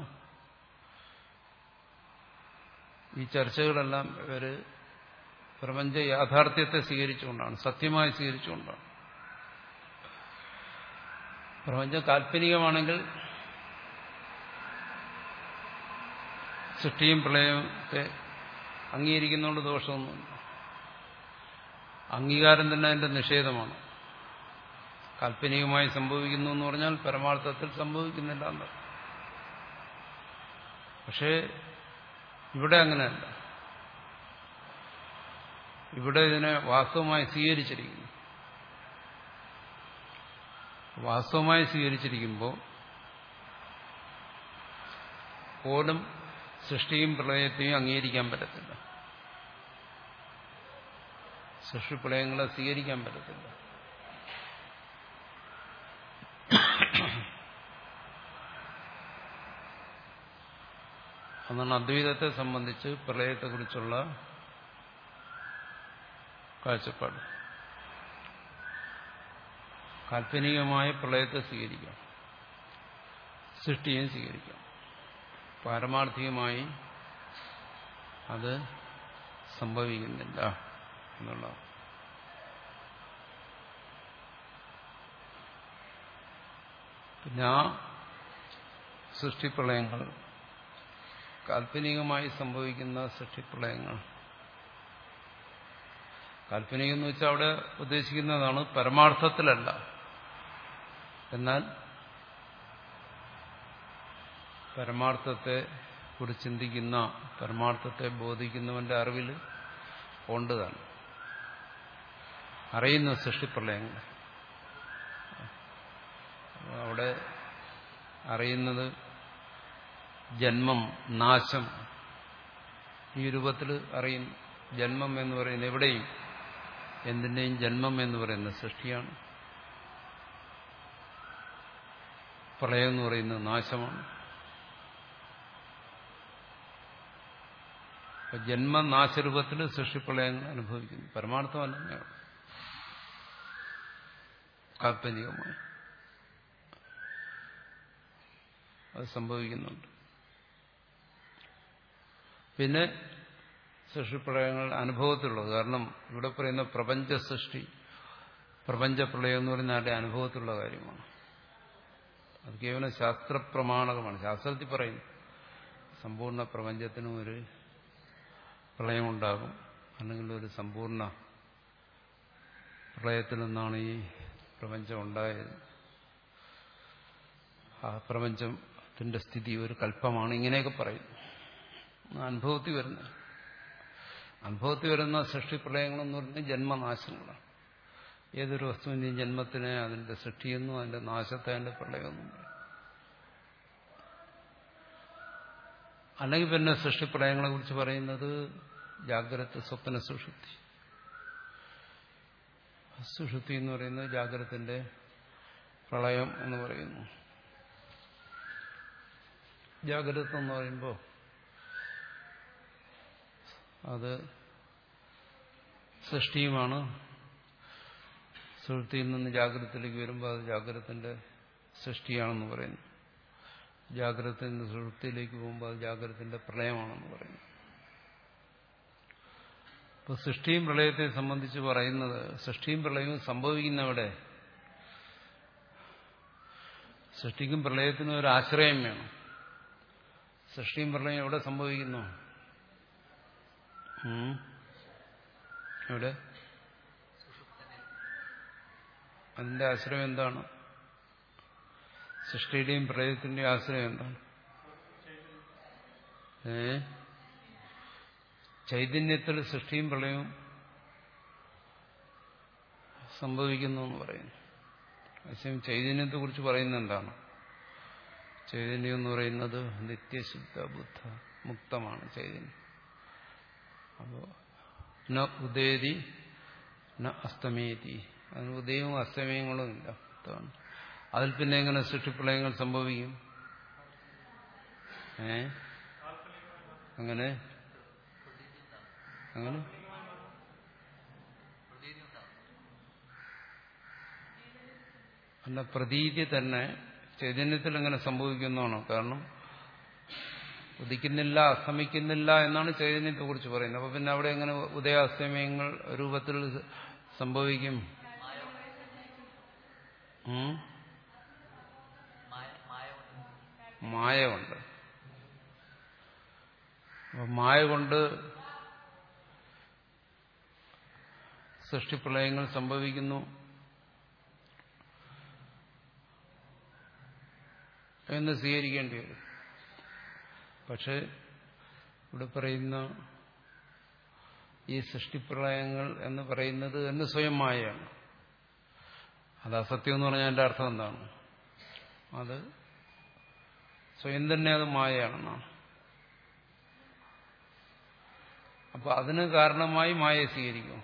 ഈ ചർച്ചകളെല്ലാം ഇവര് പ്രപഞ്ച യാഥാർത്ഥ്യത്തെ സ്വീകരിച്ചുകൊണ്ടാണ്, സത്യമായി സ്വീകരിച്ചുകൊണ്ടാണ്. പ്രപഞ്ചം കാൽപ്പനികമാണെങ്കിൽ സൃഷ്ടിയും പ്രളയത്തെ അംഗീകരിക്കുന്നതുകൊണ്ട് ദോഷമൊന്നുമില്ല. അംഗീകാരം തന്നെ അതിന്റെ നിഷേധമാണ്. കാൽപ്പനികമായി സംഭവിക്കുന്നു എന്ന് പറഞ്ഞാൽ പരമാർത്ഥത്തിൽ സംഭവിക്കുന്നില്ല എന്ന്. പക്ഷേ ഇവിടെ അങ്ങനെയല്ല. ഇവിടെ ഇതിനെ വാസ്തവമായി സ്വീകരിച്ചിരിക്കുന്നു. വാസ്തവമായി സ്വീകരിച്ചിരിക്കുമ്പോൾ പോലും സൃഷ്ടിയും പ്രളയത്തെയും അംഗീകരിക്കാൻ പറ്റത്തില്ല. സൃഷ്ടി പ്രളയങ്ങളെ സ്വീകരിക്കാൻ പറ്റത്തില്ല. അതാണ് അദ്വൈതത്തെ സംബന്ധിച്ച് പ്രളയത്തെക്കുറിച്ചുള്ള കാഴ്ചപ്പാട്. കാൽപ്പനികമായ പ്രളയത്തെ സ്വീകരിക്കാം, സൃഷ്ടിയും സ്വീകരിക്കാം. പാരമാർത്ഥികമായി അത് സംഭവിക്കുന്നില്ല എന്നുള്ളതാണ്. പിന്നെ ആ സൃഷ്ടിപ്രളയങ്ങൾ, കാൽപ്പനികമായി സംഭവിക്കുന്ന സൃഷ്ടിപ്രളയങ്ങൾ, കാൽപ്പനികം എന്ന് വെച്ചാൽ അവിടെ ഉദ്ദേശിക്കുന്നതാണ് പരമാർത്ഥത്തിലല്ല. എന്നാൽ പരമാർത്ഥത്തെ കുറിച്ച് ചിന്തിക്കുന്ന, പരമാർത്ഥത്തെ ബോധിക്കുന്നവന്റെ അറിവിൽ ഉണ്ടതാണ് അറിയുന്ന സൃഷ്ടിപ്രളയങ്ങൾ. അവിടെ അറിയുന്നത് ജന്മം, നാശം, ഈ രൂപത്തിൽ അറിയുന്നു. ജന്മം എന്ന് പറയുന്നത് എവിടെയും എന്തിൻ്റെയും ജന്മം എന്ന് പറയുന്നത് സൃഷ്ടിയാണ്. പ്രളയം എന്ന് പറയുന്നത് നാശമാണ്. ജന്മനാശരൂപത്തിൽ സൃഷ്ടിപ്രളയങ്ങൾ അനുഭവിക്കുന്നു. പരമാർത്ഥമല്ല, കാൽപ്പനികമായി അത് സംഭവിക്കുന്നുണ്ട്. പിന്നെ സൃഷ്ടിപ്രളയങ്ങൾ അനുഭവത്തിലുള്ളത്. കാരണം ഇവിടെ പറയുന്ന പ്രപഞ്ച സൃഷ്ടി, പ്രപഞ്ചപ്രളയം എന്ന് പറയുന്ന ആരുടെ അനുഭവത്തിലുള്ള കാര്യമാണ്. അത് കേവലം ശാസ്ത്രപ്രമാണകമാണ്. ശാസ്ത്രത്തിൽ പറയും സമ്പൂർണ്ണ പ്രപഞ്ചത്തിനും ഒരു പ്രളയമുണ്ടാകും, അല്ലെങ്കിൽ ഒരു സമ്പൂർണ്ണ പ്രളയത്തിൽ നിന്നാണ് ഈ പ്രപഞ്ചം ഉണ്ടായത്, ആ പ്രപഞ്ചത്തിന്റെ സ്ഥിതി ഒരു കൽപ്പമാണ്, ഇങ്ങനെയൊക്കെ പറയും. അനുഭവത്തിൽ വരുന്ന അനുഭവത്തിൽ വരുന്ന സൃഷ്ടിപ്രളയങ്ങളെന്ന് പറയുന്നത് ജന്മനാശങ്ങളാണ്. ഏതൊരു വസ്തുവിന്റെയും ജന്മത്തിനെ അതിന്റെ സൃഷ്ടിയെന്നും അതിന്റെ നാശത്തെ അതിന്റെ പ്രളയമെന്നും പറയും. അല്ലെങ്കിൽ പിന്നെ സൃഷ്ടിപ്രളയങ്ങളെ കുറിച്ച് പറയുന്നത് ജാഗ്രത, സ്വപ്ന, സുഷുപ്തി. സുഷുപ്തി എന്ന് പറയുന്നത് ജാഗ്രതത്തിന്റെ പ്രളയം എന്ന് പറയുന്നു. ജാഗ്രത എന്ന് പറയുമ്പോൾ അത് സൃഷ്ടിയുമാണ്. സുഷുപ്തിയിൽ നിന്ന് ജാഗ്രതത്തിലേക്ക് വരുമ്പോൾ അത് ജാഗ്രതത്തിന്റെ സൃഷ്ടിയാണെന്ന് പറയുന്നു. ജാഗ്രതത്തിൽ നിന്ന് സുഷുപ്തിയിലേക്ക് പോകുമ്പോൾ അത് ജാഗ്രതത്തിന്റെ പ്രളയമാണെന്ന് പറയുന്നു. ഇപ്പോൾ സൃഷ്ടിയും പ്രളയത്തെ സംബന്ധിച്ച് പറയുന്നത്, സൃഷ്ടിയും പ്രളയവും സംഭവിക്കുന്നവിടെ സൃഷ്ടിക്കും പ്രളയത്തിനും ഒരു ആശ്രയം വേണം. സൃഷ്ടിയും പ്രളയം എവിടെ സംഭവിക്കുന്നു? എവിടെ? അതിന്റെ ആശ്രയം എന്താണ്? സൃഷ്ടിയുടെയും പ്രളയത്തിന്റെയും ആശ്രയം എന്താണ്? ഏ ചൈതന്യത്തിൽ സൃഷ്ടിയും പ്രളയവും സംഭവിക്കുന്നു എന്ന് പറയുന്നു. പക്ഷേ ചൈതന്യത്തെ കുറിച്ച് പറയുന്നത് എന്താണ്? ചൈതന്യം എന്ന് പറയുന്നത് നിത്യശുദ്ധ ബുദ്ധ മുക്തമാണ് ചൈതന്യം. അപ്പോ ന ഉദയതി ന അസ്തമേതി, അതിന് ഉദയവും അസ്തമയങ്ങളും ഇല്ല. അതിൽ പിന്നെ എങ്ങനെ സൃഷ്ടിപ്രളയങ്ങൾ സംഭവിക്കും? ഏ അങ്ങനെ അങ്ങനെ അല്ല, പ്രതീതി തന്നെ ചൈതന്യത്തിൽ എങ്ങനെ സംഭവിക്കുന്നതാണോ? കാരണം ഉദിക്കുന്നില്ല, അസ്തമിക്കുന്നില്ല എന്നാണ് ചൈതന്യത്തെ കുറിച്ച് പറയുന്നത്. അപ്പൊ പിന്നെ അവിടെ എങ്ങനെ ഉദയാസ്തമയങ്ങൾ രൂപത്തിൽ സംഭവിക്കും? മായ കൊണ്ട്. അപ്പൊ മായ കൊണ്ട് സൃഷ്ടിപ്രളയങ്ങൾ സംഭവിക്കുന്നു. എന്ന് സ്വീകരിക്കേണ്ടി വരും. പക്ഷെ ഇവിടെ പറയുന്ന ഈ സൃഷ്ടിപ്രളയങ്ങൾ എന്ന് പറയുന്നത് തന്നെ സ്വയം മായയാണ്. അത് അസത്യം എന്ന് പറഞ്ഞാൽ അതിന്റെ അർത്ഥം എന്താണ്? അത് സ്വയം തന്നെ അത് മായയാണെന്നാണ്. അപ്പൊ അതിന് കാരണമായി മായയെ സ്വീകരിക്കും.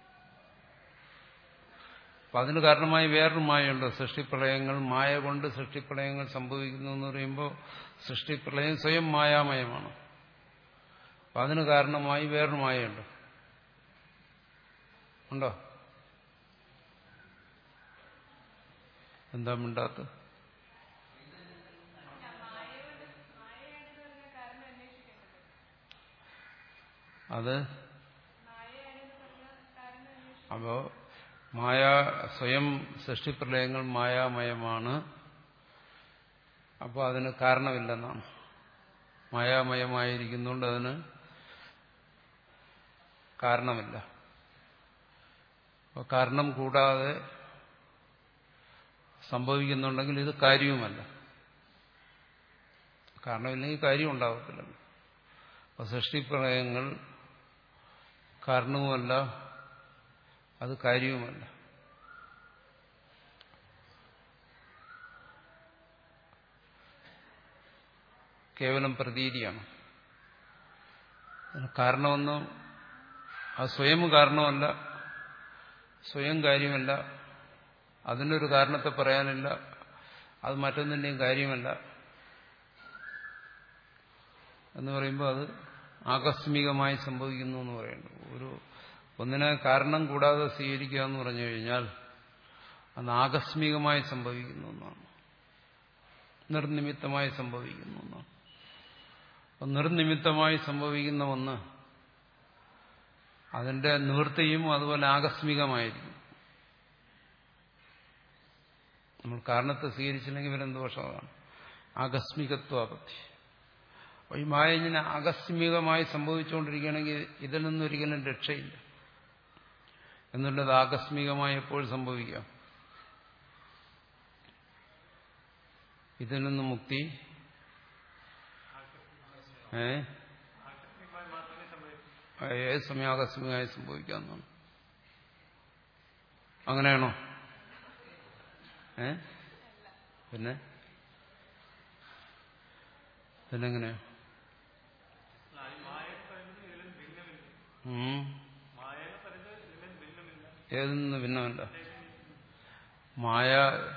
അപ്പൊ അതിന് കാരണമായി വേറൊരു മായയുണ്ട്. സൃഷ്ടിപ്രളയങ്ങൾ, മായ കൊണ്ട് സൃഷ്ടിപ്രളയങ്ങൾ സംഭവിക്കുന്നു എന്ന് പറയുമ്പോൾ സൃഷ്ടിപ്രളയം സ്വയം മായാമയമാണ്. അപ്പൊ അതിന് കാരണമായി വേറൊരു മായയുണ്ട്. ഉണ്ടോ? എന്താ മിണ്ടാത്ത? അത് അപ്പോ മായ സ്വയം സൃഷ്ടിപ്രളയങ്ങൾ മായാമയമാണ്. അപ്പോൾ അതിന് കാരണമില്ലെന്നാണ്. മായാമയമായിരിക്കുന്നുകൊണ്ട് അതിന് കാരണമില്ല. അപ്പോൾ കാരണം കൂടാതെ സംഭവിക്കുന്നുണ്ടെങ്കിൽ ഇത് കാര്യവുമല്ല. കാരണമില്ലെങ്കിൽ കാര്യം ഉണ്ടാവത്തില്ല. അപ്പോൾ സൃഷ്ടിപ്രളയങ്ങൾ കാരണവുമല്ല, അത് കാര്യവുമല്ല. കേവലം പ്രതീതിയാണ്. കാരണമെന്നും അത് സ്വയം കാരണമല്ല, സ്വയം കാര്യമല്ല, അതിനൊരു കാരണത്തെ പറയാനില്ല, അത് മറ്റൊന്നിന്റെയും കാര്യമല്ല എന്ന് പറയുമ്പോൾ അത് ആകസ്മികമായി സംഭവിക്കുന്നു എന്ന് പറയുന്നു. ഒരു ഒന്നിനെ കാരണം കൂടാതെ സ്വീകരിക്കുക എന്ന് പറഞ്ഞു കഴിഞ്ഞാൽ അത് ആകസ്മികമായി സംഭവിക്കുന്ന ഒന്നാണ്, നിർനിമിത്തമായി സംഭവിക്കുന്ന ഒന്നാണ്. അപ്പം നിർനിമിത്തമായി സംഭവിക്കുന്ന ഒന്ന് അതിന്റെ നിവൃത്തിയും അതുപോലെ ആകസ്മികമായിരിക്കും. നമ്മൾ കാരണത്തെ സ്വീകരിച്ചില്ലെങ്കിൽ ഇവരെന്ത് ദോഷമാണ്? ആകസ്മികത്വാപത്തി. അപ്പോൾ ഈ മായ ഇങ്ങനെ ആകസ്മികമായി സംഭവിച്ചുകൊണ്ടിരിക്കുകയാണെങ്കിൽ ഇതിൽ നിന്നൊരിക്കലും രക്ഷയില്ല. എന്നുള്ളത് ആകസ്മികമായി എപ്പോൾ സംഭവിക്കാം? ഇതിൽ നിന്ന് മുക്തി ഏ ഏത് സമയം ആകസ്മികമായി സംഭവിക്കാമെന്നാണ്. അങ്ങനെയാണോ? ഏ പിന്നെ പിന്നെങ്ങനെയാ? ഏതിൽ നിന്ന് ഭിന്നമല്ല? മായ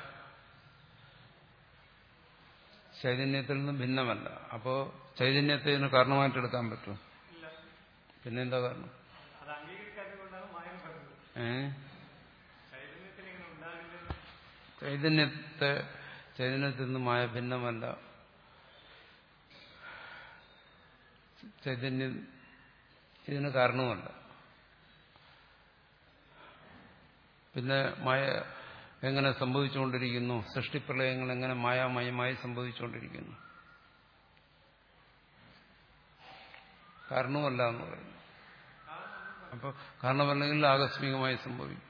ചൈതന്യത്തിൽ നിന്നും ഭിന്നമല്ല. അപ്പോ ചൈതന്യത്തെ ഇതിന് കാരണമായിട്ട് എടുക്കാൻ പറ്റും? പിന്നെന്താ കാരണം? ഏ ചൈതന്യത്തെ ചൈതന്യത്തിൽ നിന്ന് മായ ഭിന്നമല്ല. ചൈതന്യം ഇതിന് കാരണവുമല്ല. പിന്നെ മായ എങ്ങനെ സംഭവിച്ചുകൊണ്ടിരിക്കുന്നു? സൃഷ്ടിപ്രളയങ്ങൾ എങ്ങനെ മായാമയമായി സംഭവിച്ചുകൊണ്ടിരിക്കുന്നു? കാരണവുമല്ല എന്ന് പറയുന്നു. അപ്പോൾ കാരണമല്ലെങ്കിൽ ആകസ്മികമായി സംഭവിക്കും.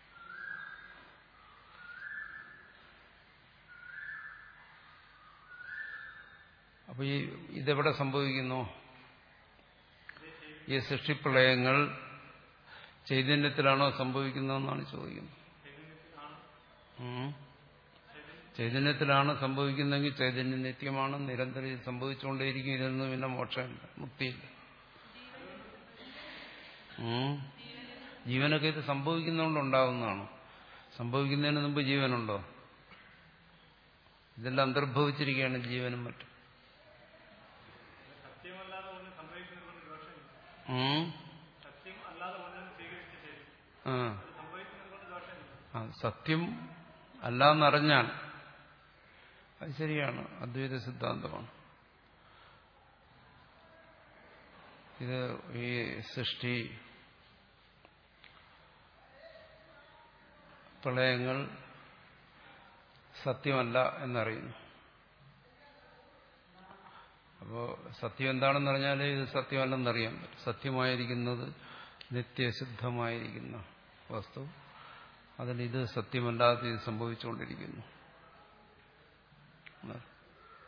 അപ്പൊ ഈ ഇതെവിടെ സംഭവിക്കുന്നു? ഈ സൃഷ്ടിപ്രളയങ്ങൾ ചൈതന്യത്തിലാണോ സംഭവിക്കുന്നതെന്നാണ് ചോദിക്കുന്നത്. ചൈതന്യത്തിലാണ് സംഭവിക്കുന്നതെങ്കിൽ ചൈതന്യം നിത്യമാണ്, നിരന്തരം ഇത് സംഭവിച്ചുകൊണ്ടേയിരിക്കും. ഇതിൽ നിന്ന് പിന്നെ മോക്ഷമില്ല, മുക്തിയില്ല. ജീവനൊക്കെ ഇത് സംഭവിക്കുന്നതുകൊണ്ടുണ്ടാകുന്നതാണോ? സംഭവിക്കുന്നതിന് മുമ്പ് ജീവനുണ്ടോ? ഇതെല്ലാം അന്തർഭവിച്ചിരിക്കുകയാണ് ജീവനും മറ്റും. ആ സത്യം അല്ലാന്നറിഞ്ഞാൽ അത് ശരിയാണ്, അദ്വൈത സിദ്ധാന്തമാണ്. ഇത് ഈ സൃഷ്ടി പ്രളയങ്ങൾ സത്യമല്ല എന്നറിയുന്നു. അപ്പോൾ സത്യം എന്താണെന്ന് പറഞ്ഞാൽ ഇത് സത്യമല്ലെന്നറിയാൻ പറ്റും. സത്യമായിരിക്കുന്നത് നിത്യസിദ്ധമായിരിക്കുന്ന വസ്തു, അതിൽ ഇത് സത്യമല്ലാതെ ഇത് സംഭവിച്ചുകൊണ്ടിരിക്കുന്നു.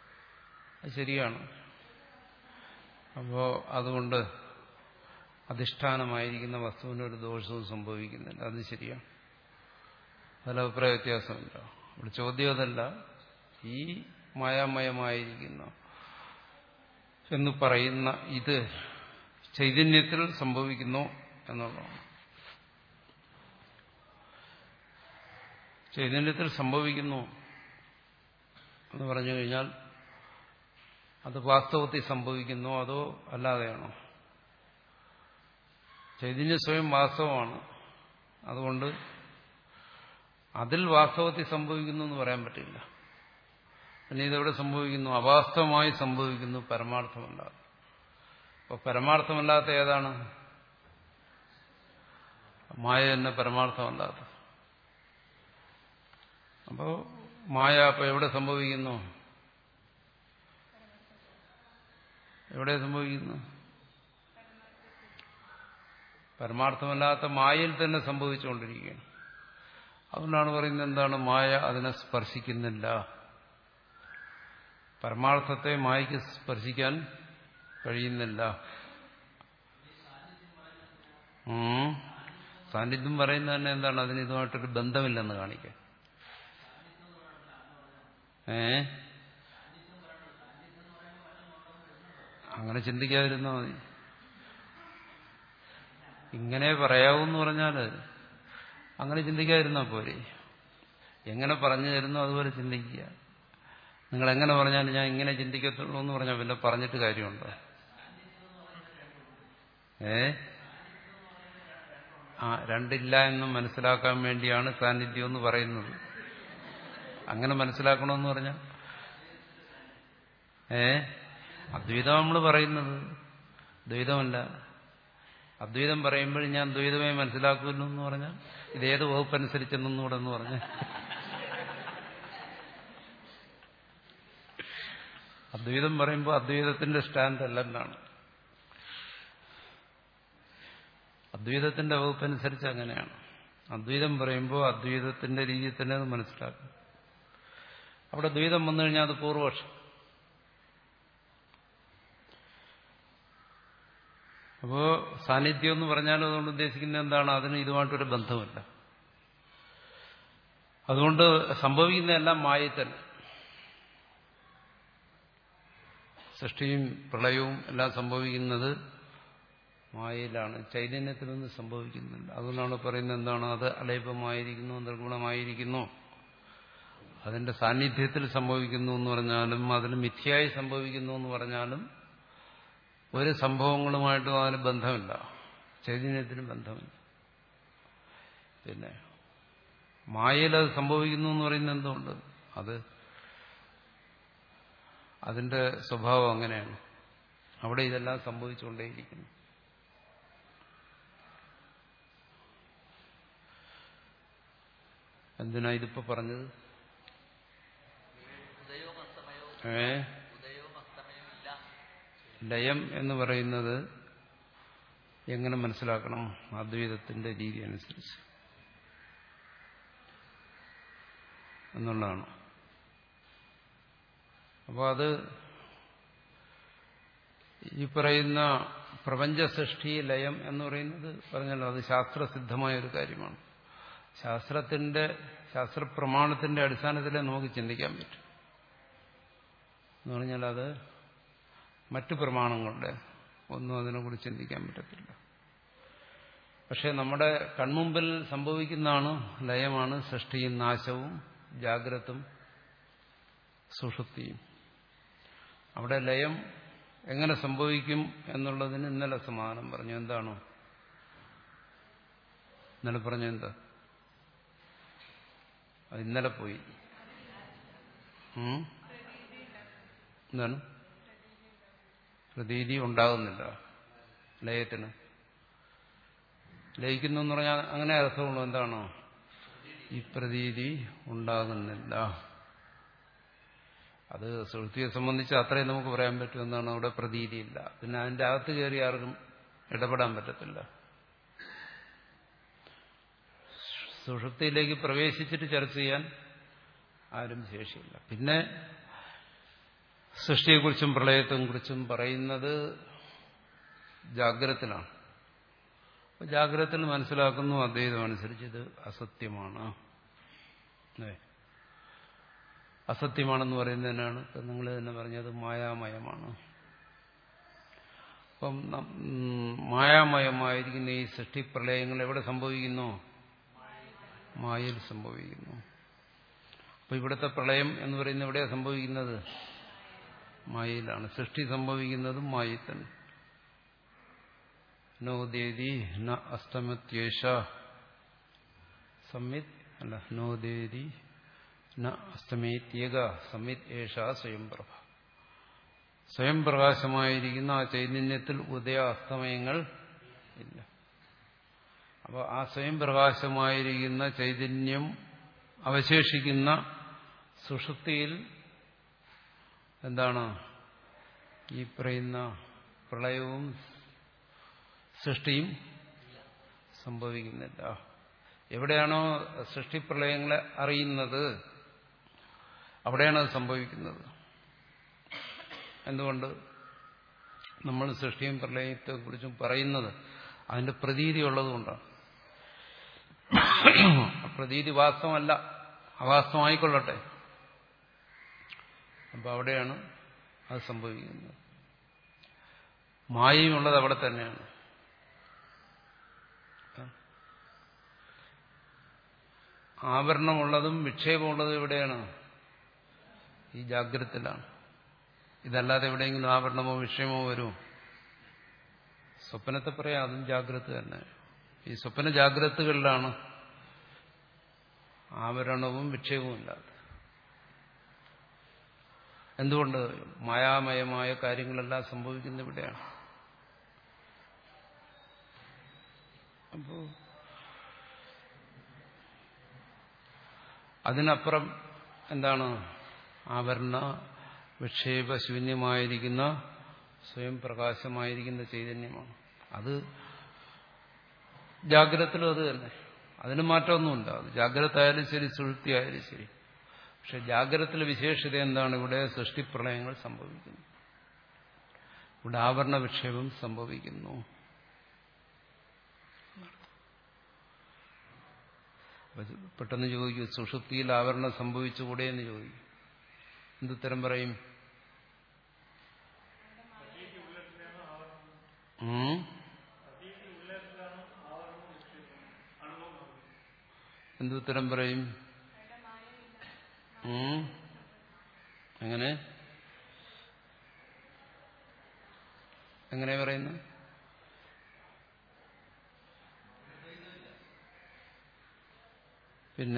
അത് ശരിയാണ്. അപ്പോൾ അതുകൊണ്ട് അധിഷ്ഠാനമായിരിക്കുന്ന വസ്തുവിന് ഒരു ദോഷവും സംഭവിക്കുന്നില്ല. അത് ശരിയാണ്. അതിൽ അഭിപ്രായ വ്യത്യാസമില്ല. ഇവിടെ ചോദ്യം അതല്ല, ഈ മായാമയമായിരിക്കുന്ന എന്ന് പറയുന്ന ഇത് ചൈതന്യത്തിൽ സംഭവിക്കുന്നു എന്നുള്ളതാണ്. ചൈതന്യത്തിൽ സംഭവിക്കുന്നു എന്ന് പറഞ്ഞു കഴിഞ്ഞാൽ അത് വാസ്തവത്തിൽ സംഭവിക്കുന്നോ അതോ അല്ലാതെയാണോ? ചൈതന്യം സ്വയം വാസ്തവമാണ്. അതുകൊണ്ട് അതിൽ വാസ്തവത്തിൽ സംഭവിക്കുന്നു എന്ന് പറയാൻ പറ്റില്ല. പിന്നെ ഇതെവിടെ സംഭവിക്കുന്നു? അവാസ്തവമായി സംഭവിക്കുന്നു, പരമാർത്ഥമല്ലാതെ. അപ്പോൾ പരമാർത്ഥമല്ലാത്ത ഏതാണ്? മായ തന്നെ പരമാർത്ഥമല്ലാത്ത. അപ്പോൾ മായ അപ്പോൾ എവിടെ സംഭവിക്കുന്നു? എവിടെ സംഭവിക്കുന്നു? പരമാർത്ഥമല്ലാത്ത മായയിൽ തന്നെ സംഭവിച്ചുകൊണ്ടിരിക്കുകയാണ്. അതുകൊണ്ടാണ് പറയുന്നത് എന്താണ്? മായ അതിനെ സ്പർശിക്കുന്നില്ല. പരമാർത്ഥത്തെ മായയ്ക്ക് സ്പർശിക്കാൻ കഴിയുന്നില്ല. സാന്നിധ്യം പറയുന്നത് തന്നെ എന്താണ്? അതിന് ഇതുമായിട്ടൊരു ബന്ധമില്ലെന്ന് കാണിക്കാൻ. ഏ അങ്ങനെ ചിന്തിക്കാതിരുന്നാൽ മതി. ഇങ്ങനെ പറയാവൂന്ന് പറഞ്ഞാൽ അങ്ങനെ ചിന്തിക്കാതിരുന്നാൽ പോരെ. എങ്ങനെ പറഞ്ഞു തരുന്നു അതുപോലെ ചിന്തിക്കുക. നിങ്ങൾ എങ്ങനെ പറഞ്ഞാലും ഞാൻ ഇങ്ങനെ ചിന്തിക്കത്തുള്ളൂ എന്ന് പറഞ്ഞാൽ പിന്നെ പറഞ്ഞിട്ട് കാര്യമുണ്ടോ? ഏ ആ രണ്ടില്ല എന്ന് മനസ്സിലാക്കാൻ വേണ്ടിയാണ് സാന്നിധ്യം എന്ന് പറയുന്നത്. അങ്ങനെ മനസ്സിലാക്കണമെന്ന് പറഞ്ഞാൽ ഏ അദ്വൈതം നമ്മൾ പറയുന്നത് ദ്വൈതമല്ല. അദ്വൈതം പറയുമ്പോൾ ഞാൻ ദ്വൈതമേ മനസ്സിലാക്കുമല്ലോ എന്ന് പറഞ്ഞാൽ ഇതേത് വകുപ്പനുസരിച്ചെന്നൂടെ എന്ന് പറഞ്ഞാൽ അദ്വൈതം പറയുമ്പോൾ അദ്വൈതത്തിന്റെ സ്റ്റാൻഡ് അല്ലെന്നാണ്. അദ്വൈതത്തിന്റെ വകുപ്പനുസരിച്ച് അങ്ങനെയാണ്. അദ്വൈതം പറയുമ്പോൾ അദ്വൈതത്തിന്റെ രീതിയിൽ തന്നെ അത് മനസ്സിലാക്കും. അവിടെ ദ്വൈതം വന്നു കഴിഞ്ഞാൽ അത് പൂർവപക്ഷം. അപ്പോ സാന്നിധ്യം എന്ന് പറഞ്ഞാലും അതുകൊണ്ട് ഉദ്ദേശിക്കുന്നത് എന്താണ്? അതിന് ഇതുമായിട്ടൊരു ബന്ധമില്ല. അതുകൊണ്ട് സംഭവിക്കുന്നതെല്ലാം മായയിൽ തന്നെ. സൃഷ്ടിയും പ്രളയവും എല്ലാം സംഭവിക്കുന്നത് മായയിലാണ്, ചൈതന്യത്തിലൊന്നും സംഭവിക്കുന്നില്ല. അതുകൊണ്ടാണ് പറയുന്നത് എന്താണ്? അത് അലേപമായിരിക്കുന്നു, നിർഗുണമായിരിക്കുന്നു, അതിന്റെ സാന്നിധ്യത്തിൽ സംഭവിക്കുന്നു എന്ന് പറഞ്ഞാലും അതിന് മിഥ്യയായി സംഭവിക്കുന്നു എന്ന് പറഞ്ഞാലും ഒരു സംഭവങ്ങളുമായിട്ടും അതിന് ബന്ധമില്ല, ചൈതന്യത്തിന് ബന്ധമില്ല. പിന്നെ മായയിൽ അത് സംഭവിക്കുന്നു എന്ന് പറയുന്നത് എന്തുകൊണ്ട്? അത് അതിന്റെ സ്വഭാവം അങ്ങനെയാണ്. അവിടെ ഇതെല്ലാം സംഭവിച്ചുകൊണ്ടേയിരിക്കുന്നു. എന്തിനാ ഇതിപ്പോ പറഞ്ഞത്? ഏ ലയം എന്ന് പറയുന്നത് എങ്ങനെ മനസ്സിലാക്കണം? അദ്വൈതത്തിന്റെ രീതി അനുസരിച്ച് എന്നുള്ളതാണ്. അപ്പോൾ അത് ഈ പറയുന്ന പ്രപഞ്ച സൃഷ്ടി ലയം എന്ന് പറയുന്നത് പറഞ്ഞല്ലോ, അത് ശാസ്ത്രസിദ്ധമായ ഒരു കാര്യമാണ്. ശാസ്ത്രത്തിന്റെ ശാസ്ത്രപ്രമാണത്തിന്റെ അടിസ്ഥാനത്തിലേ നമുക്ക് ചിന്തിക്കാൻ പറ്റും. എന്ന് പറഞ്ഞാൽ അത് മറ്റു പ്രമാണങ്ങളുടെ ഒന്നും അതിനെക്കുറിച്ച് ചിന്തിക്കാൻ പറ്റത്തില്ല. പക്ഷെ നമ്മുടെ കൺമുമ്പിൽ സംഭവിക്കുന്നതാണ് ലയമാണ്, സൃഷ്ടിയും നാശവും, ജാഗ്രതും സുഷുപ്തിയും. അവിടെ ലയം എങ്ങനെ സംഭവിക്കും എന്നുള്ളതിന് ഇന്നലെ സമാധാനം പറഞ്ഞു. എന്താണോ ഇന്നലെ പറഞ്ഞ? എന്താ അത് ഇന്നലെ പോയി. എന്താണ്? പ്രതീതി ഉണ്ടാകുന്നില്ല ലയത്തിന്. ലയിക്കുന്നു എന്ന് പറഞ്ഞാൽ അങ്ങനെ അർത്ഥമുള്ളൂ. എന്താണോ ഈ പ്രതീതി ഉണ്ടാകുന്നില്ല. അത് സുഷുപ്തിയെ സംബന്ധിച്ച് അത്രയും നമുക്ക് പറയാൻ പറ്റും. എന്താണ്? അവിടെ പ്രതീതിയില്ല. പിന്നെ അതിന്റെ അകത്ത് കയറി ആർക്കും ഇടപെടാൻ പറ്റത്തില്ല. സുഷുപ്തിയിലേക്ക് പ്രവേശിച്ചിട്ട് ചർച്ച ചെയ്യാൻ ആരും ശേഷിയില്ല. പിന്നെ സൃഷ്ടിയെക്കുറിച്ചും പ്രളയത്തെക്കുറിച്ചും പറയുന്നത് ജാഗ്രതത്തിലാണ്. അപ്പോൾ ജാഗ്രതത്തിൽ മനസ്സിലാക്കുന്നു അദ്വൈതം അനുസരിച്ച് ഇത് അസത്യമാണ്. അസത്യമാണെന്ന് പറയുന്നതിനാണ് ഇപ്പം നിങ്ങൾ തന്നെ പറഞ്ഞത് മായാമയമാണ്. അപ്പം മായാമയമായിരിക്കുന്ന ഈ സൃഷ്ടിപ്രളയങ്ങൾ എവിടെ സംഭവിക്കുന്നു? മായയിൽ സംഭവിക്കുന്നു. അപ്പം ഇവിടുത്തെ പ്രളയം എന്ന് പറയുന്നത് എവിടെയാണ് സംഭവിക്കുന്നത്? മായയിലാണ്. സൃഷ്ടി സംഭവിക്കുന്നതും മായയിൽ തന്നെ. നോദേതി ന അസ്തമത്യേഷ സംവിത് അല്ല നോദേതി ന അസ്തമേത്യേക സംവിത് ഏഷ സ്വയംപ്രഭ. സ്വയം പ്രകാശമായിരിക്കുന്ന ആ ചൈതന്യത്തിൽ ഉദയ അസ്തമയങ്ങൾ ഇല്ല. അപ്പോൾ ആ സ്വയം പ്രകാശമായിരിക്കുന്ന ചൈതന്യം അവശേഷിക്കുന്ന സുഷുപ്തിയിൽ എന്താണ് ഈ പറയുന്ന പ്രളയവും സൃഷ്ടിയും സംഭവിക്കുന്നില്ല. എവിടെയാണോ സൃഷ്ടിപ്രളയങ്ങളെ അറിയുന്നത് അവിടെയാണ് അത് സംഭവിക്കുന്നത്. എന്തുകൊണ്ട്? നമ്മൾ സൃഷ്ടിയും പ്രളയത്തെക്കുറിച്ചും പറയുന്നത് അതിന്റെ പ്രതീതി ഉള്ളതുകൊണ്ടാണ്. പ്രതീതി വാസ്തവമല്ല, അവാസ്തവമായിക്കൊള്ളട്ടെ. അപ്പം അവിടെയാണ് അത് സംഭവിക്കുന്നത്. മായയുമുള്ളത് അവിടെ തന്നെയാണ്. ആവരണമുള്ളതും വിക്ഷേപമുള്ളതും എവിടെയാണ്? ഈ ജാഗ്രതത്തിലാണ്. ഇതല്ലാതെ എവിടെയെങ്കിലും ആവരണമോ വിഷയമോ വരുമോ? സ്വപ്നത്തെ പറയാം, അതും ജാഗ്രത തന്നെ. ഈ സ്വപ്ന ജാഗ്രതകളിലാണ് ആവരണവും വിക്ഷേപവും ഇല്ലാത്തത്. എന്തുകൊണ്ട്? മായാമയമായ കാര്യങ്ങളെല്ലാം സംഭവിക്കുന്ന ഇവിടെയാണ്. അപ്പോ അതിനപ്പുറം എന്താണ്? ആവരണ വിക്ഷേപശൂന്യമായിരിക്കുന്ന സ്വയം പ്രകാശമായിരിക്കുന്ന ചൈതന്യമാണ്. അത് ജാഗ്രതത്തിലും അത് തന്നെ. അതിന് മാറ്റമൊന്നുമില്ല. അത് ജാഗ്രത ആയാലും ശരി, സുഷുപ്തി ആയാലും ശരി. പക്ഷെ ജാഗ്രതത്തിലെ വിശേഷത എന്താണ്? ഇവിടെ സൃഷ്ടിപ്രളയങ്ങൾ സംഭവിക്കുന്നു. ഇവിടെ ആവരണ വിക്ഷേപം സംഭവിക്കുന്നു. പെട്ടെന്ന് ചോദിക്കും, സുഷുപ്തിയിൽ ആവരണം സംഭവിച്ചുകൂടെ എന്ന് ചോദിക്കും. എന്തുത്തരം പറയും? എന്തുത്തരം പറയും? എങ്ങനെ എങ്ങനെ പറയുന്നു? പിന്നെ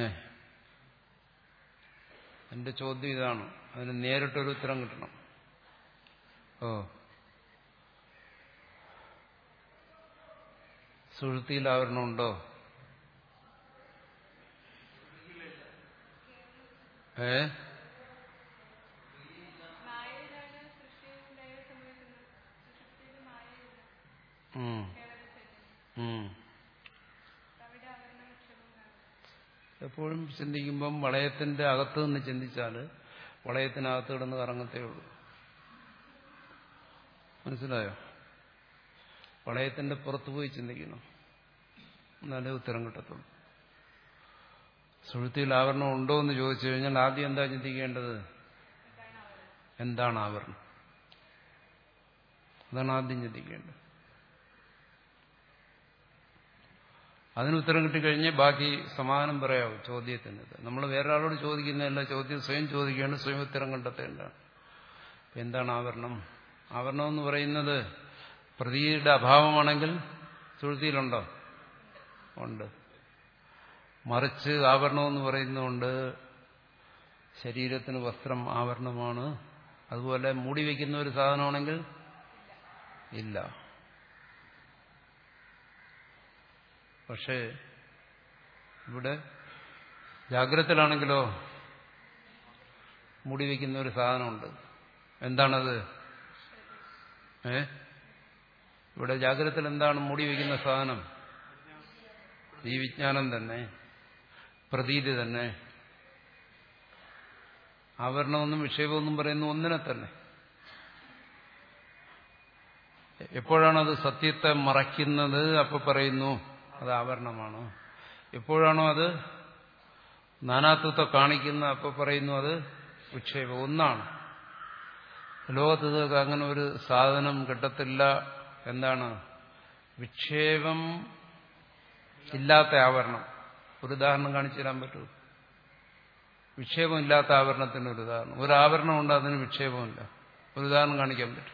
എന്റെ ചോദ്യം ഇതാണ്, അതിന് നേരിട്ടൊരു ഉത്തരം കിട്ടണം. ഓ സുഷുപ്തിയിൽ ആവരണമുണ്ടോ? ഏ എപ്പോഴും ചിന്തിക്കുമ്പം വളയത്തിന്റെ അകത്ത് നിന്ന് ചിന്തിച്ചാൽ വളയത്തിനകത്ത് കിടന്ന് കറങ്ങത്തേ ഉള്ളൂ. മനസ്സിലായോ? വളയത്തിന്റെ പുറത്തു പോയി ചിന്തിക്കണം, എന്നാലേ ഉത്തരം കിട്ടത്തുള്ളൂ. സുഷുപ്തിയിൽ ആവരണം ഉണ്ടോ എന്ന് ചോദിച്ചു കഴിഞ്ഞാൽ ആദ്യം എന്താ ചിന്തിക്കേണ്ടത്? എന്താണ് ആവരണം? അതാണ് ആദ്യം ചിന്തിക്കേണ്ടത്. അതിന് ഉത്തരം കിട്ടിക്കഴിഞ്ഞ് ബാക്കി സമാധാനം പറയാവൂ ചോദ്യത്തിന്. നമ്മൾ വേറെ ആളോട് ചോദിക്കുന്നതല്ല, ചോദ്യം സ്വയം ചോദിക്കേണ്ട, സ്വയം ഉത്തരം കണ്ടെത്തേണ്ടതാണ്. എന്താണ് ആവരണം? ആവരണം എന്ന് പറയുന്നത് പ്രതീതിയുടെ അഭാവമാണെങ്കിൽ സുഷുപ്തിയിലുണ്ടോ? ഉണ്ട്. മറിച്ച് ആവരണമെന്ന് പറയുന്നതുകൊണ്ട് ശരീരത്തിന് വസ്ത്രം ആവരണമാണ്, അതുപോലെ മൂടി വയ്ക്കുന്ന ഒരു സാധനമാണെങ്കിൽ ഇല്ല. പക്ഷേ ഇവിടെ ജാഗ്രതയിലാണെങ്കിലോ മൂടി വയ്ക്കുന്ന ഒരു സാധനമുണ്ട്. എന്താണത്? ഏ ഇവിടെ ജാഗ്രതയിൽ എന്താണ് മൂടി വയ്ക്കുന്ന സാധനം? ഈ വിജ്ഞാനം തന്നെ, പ്രതീതി തന്നെ. ആവരണമെന്നും വിക്ഷേപമൊന്നും പറയുന്ന ഒന്നിനെ തന്നെ. എപ്പോഴാണോ അത് സത്യത്തെ മറയ്ക്കുന്നത് അപ്പോൾ പറയുന്നു അത് ആവരണമാണ്. എപ്പോഴാണോ അത് നാനാത്വത്തെ കാണിക്കുന്ന അപ്പോൾ പറയുന്നു അത് വിക്ഷേപം. ഒന്നാണ്. ലോകത്ത് ഇതൊക്കെ അങ്ങനെ ഒരു സാധനം കിട്ടത്തില്ല. എന്താണ്? വിക്ഷേപം ഇല്ലാത്ത ആവരണം. ഒരു ഉദാഹരണം കാണിച്ചു തരാൻ പറ്റൂ? വിക്ഷേപം ഇല്ലാത്ത ആവരണത്തിന് ഒരു ഉദാഹരണം. ഒരു ആവരണമുണ്ട്, അതിന് വിക്ഷേപമില്ല. ഒരു ഉദാഹരണം കാണിക്കാൻ പറ്റും?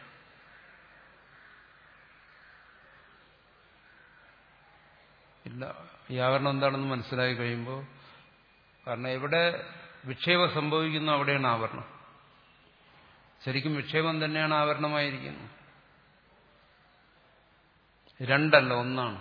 ഇല്ല. ഈ ആവരണം എന്താണെന്ന് മനസ്സിലായി കഴിയുമ്പോൾ, കാരണം എവിടെ വിക്ഷേപം സംഭവിക്കുന്നു അവിടെയാണ് ആവരണം. ശരിക്കും വിക്ഷേപം തന്നെയാണ് ആവരണമായിരിക്കുന്നത്. രണ്ടല്ല, ഒന്നാണ്.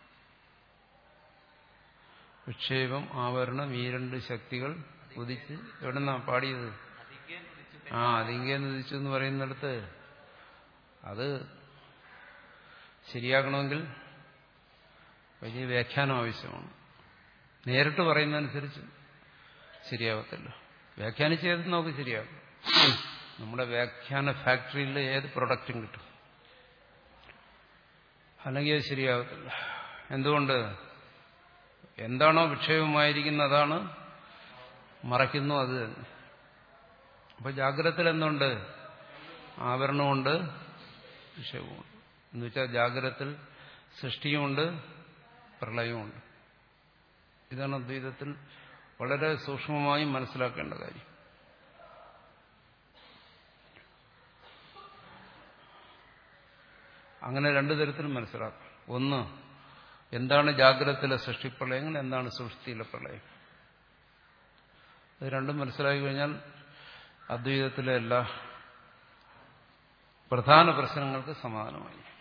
വിക്ഷേപം, ആവരണം, ഈ രണ്ട് ശക്തികൾ ഉദിച്ച് എവിടെന്നാ പാടിയത്? ആ അതിങ്കേന്ന് ഉദിച്ചു എന്ന് പറയുന്നിടത്ത് അത് ശരിയാക്കണമെങ്കിൽ വലിയ വ്യാഖ്യാനം ആവശ്യമാണ്. നേരിട്ട് പറയുന്നതനുസരിച്ച് ശരിയാവത്തില്ല. വ്യാഖ്യാനിച്ച് ഏത് നമുക്ക് ശരിയാകും. നമ്മുടെ വ്യാഖ്യാന ഫാക്ടറിയിൽ ഏത് പ്രൊഡക്റ്റും കിട്ടും, അല്ലെങ്കിൽ അത് ശരിയാകത്തില്ല. എന്തുകൊണ്ട്? എന്താണോ വിക്ഷേപമായിരിക്കുന്നത് അതാണ് മറയ്ക്കുന്നു, അത് തന്നെ. അപ്പൊ ജാഗ്രതത്തിൽ എന്തുണ്ട്? ആവരണമുണ്ട്, വിക്ഷേപമുണ്ട്. എന്ന് വെച്ചാൽ ജാഗ്രതത്തിൽ സൃഷ്ടിയുമുണ്ട്, പ്രളയമുണ്ട്. ഇതാണ് അദ്വൈതത്തിൽ വളരെ സൂക്ഷ്മമായി മനസ്സിലാക്കേണ്ട കാര്യം. അങ്ങനെ രണ്ടു തരത്തിലും മനസ്സിലാക്കാം. ഒന്ന്, എന്താണ് ജാഗ്രതത്തിലെ സൃഷ്ടിപ്രളയങ്ങൾ, എന്താണ് സുഷുപ്തിയിലെ പ്രളയം. ഇത് രണ്ടും മനസ്സിലാക്കി കഴിഞ്ഞാൽ അദ്വൈതത്തിലെ എല്ലാ പ്രധാന പ്രശ്നങ്ങൾക്ക് സമാധാനമായി.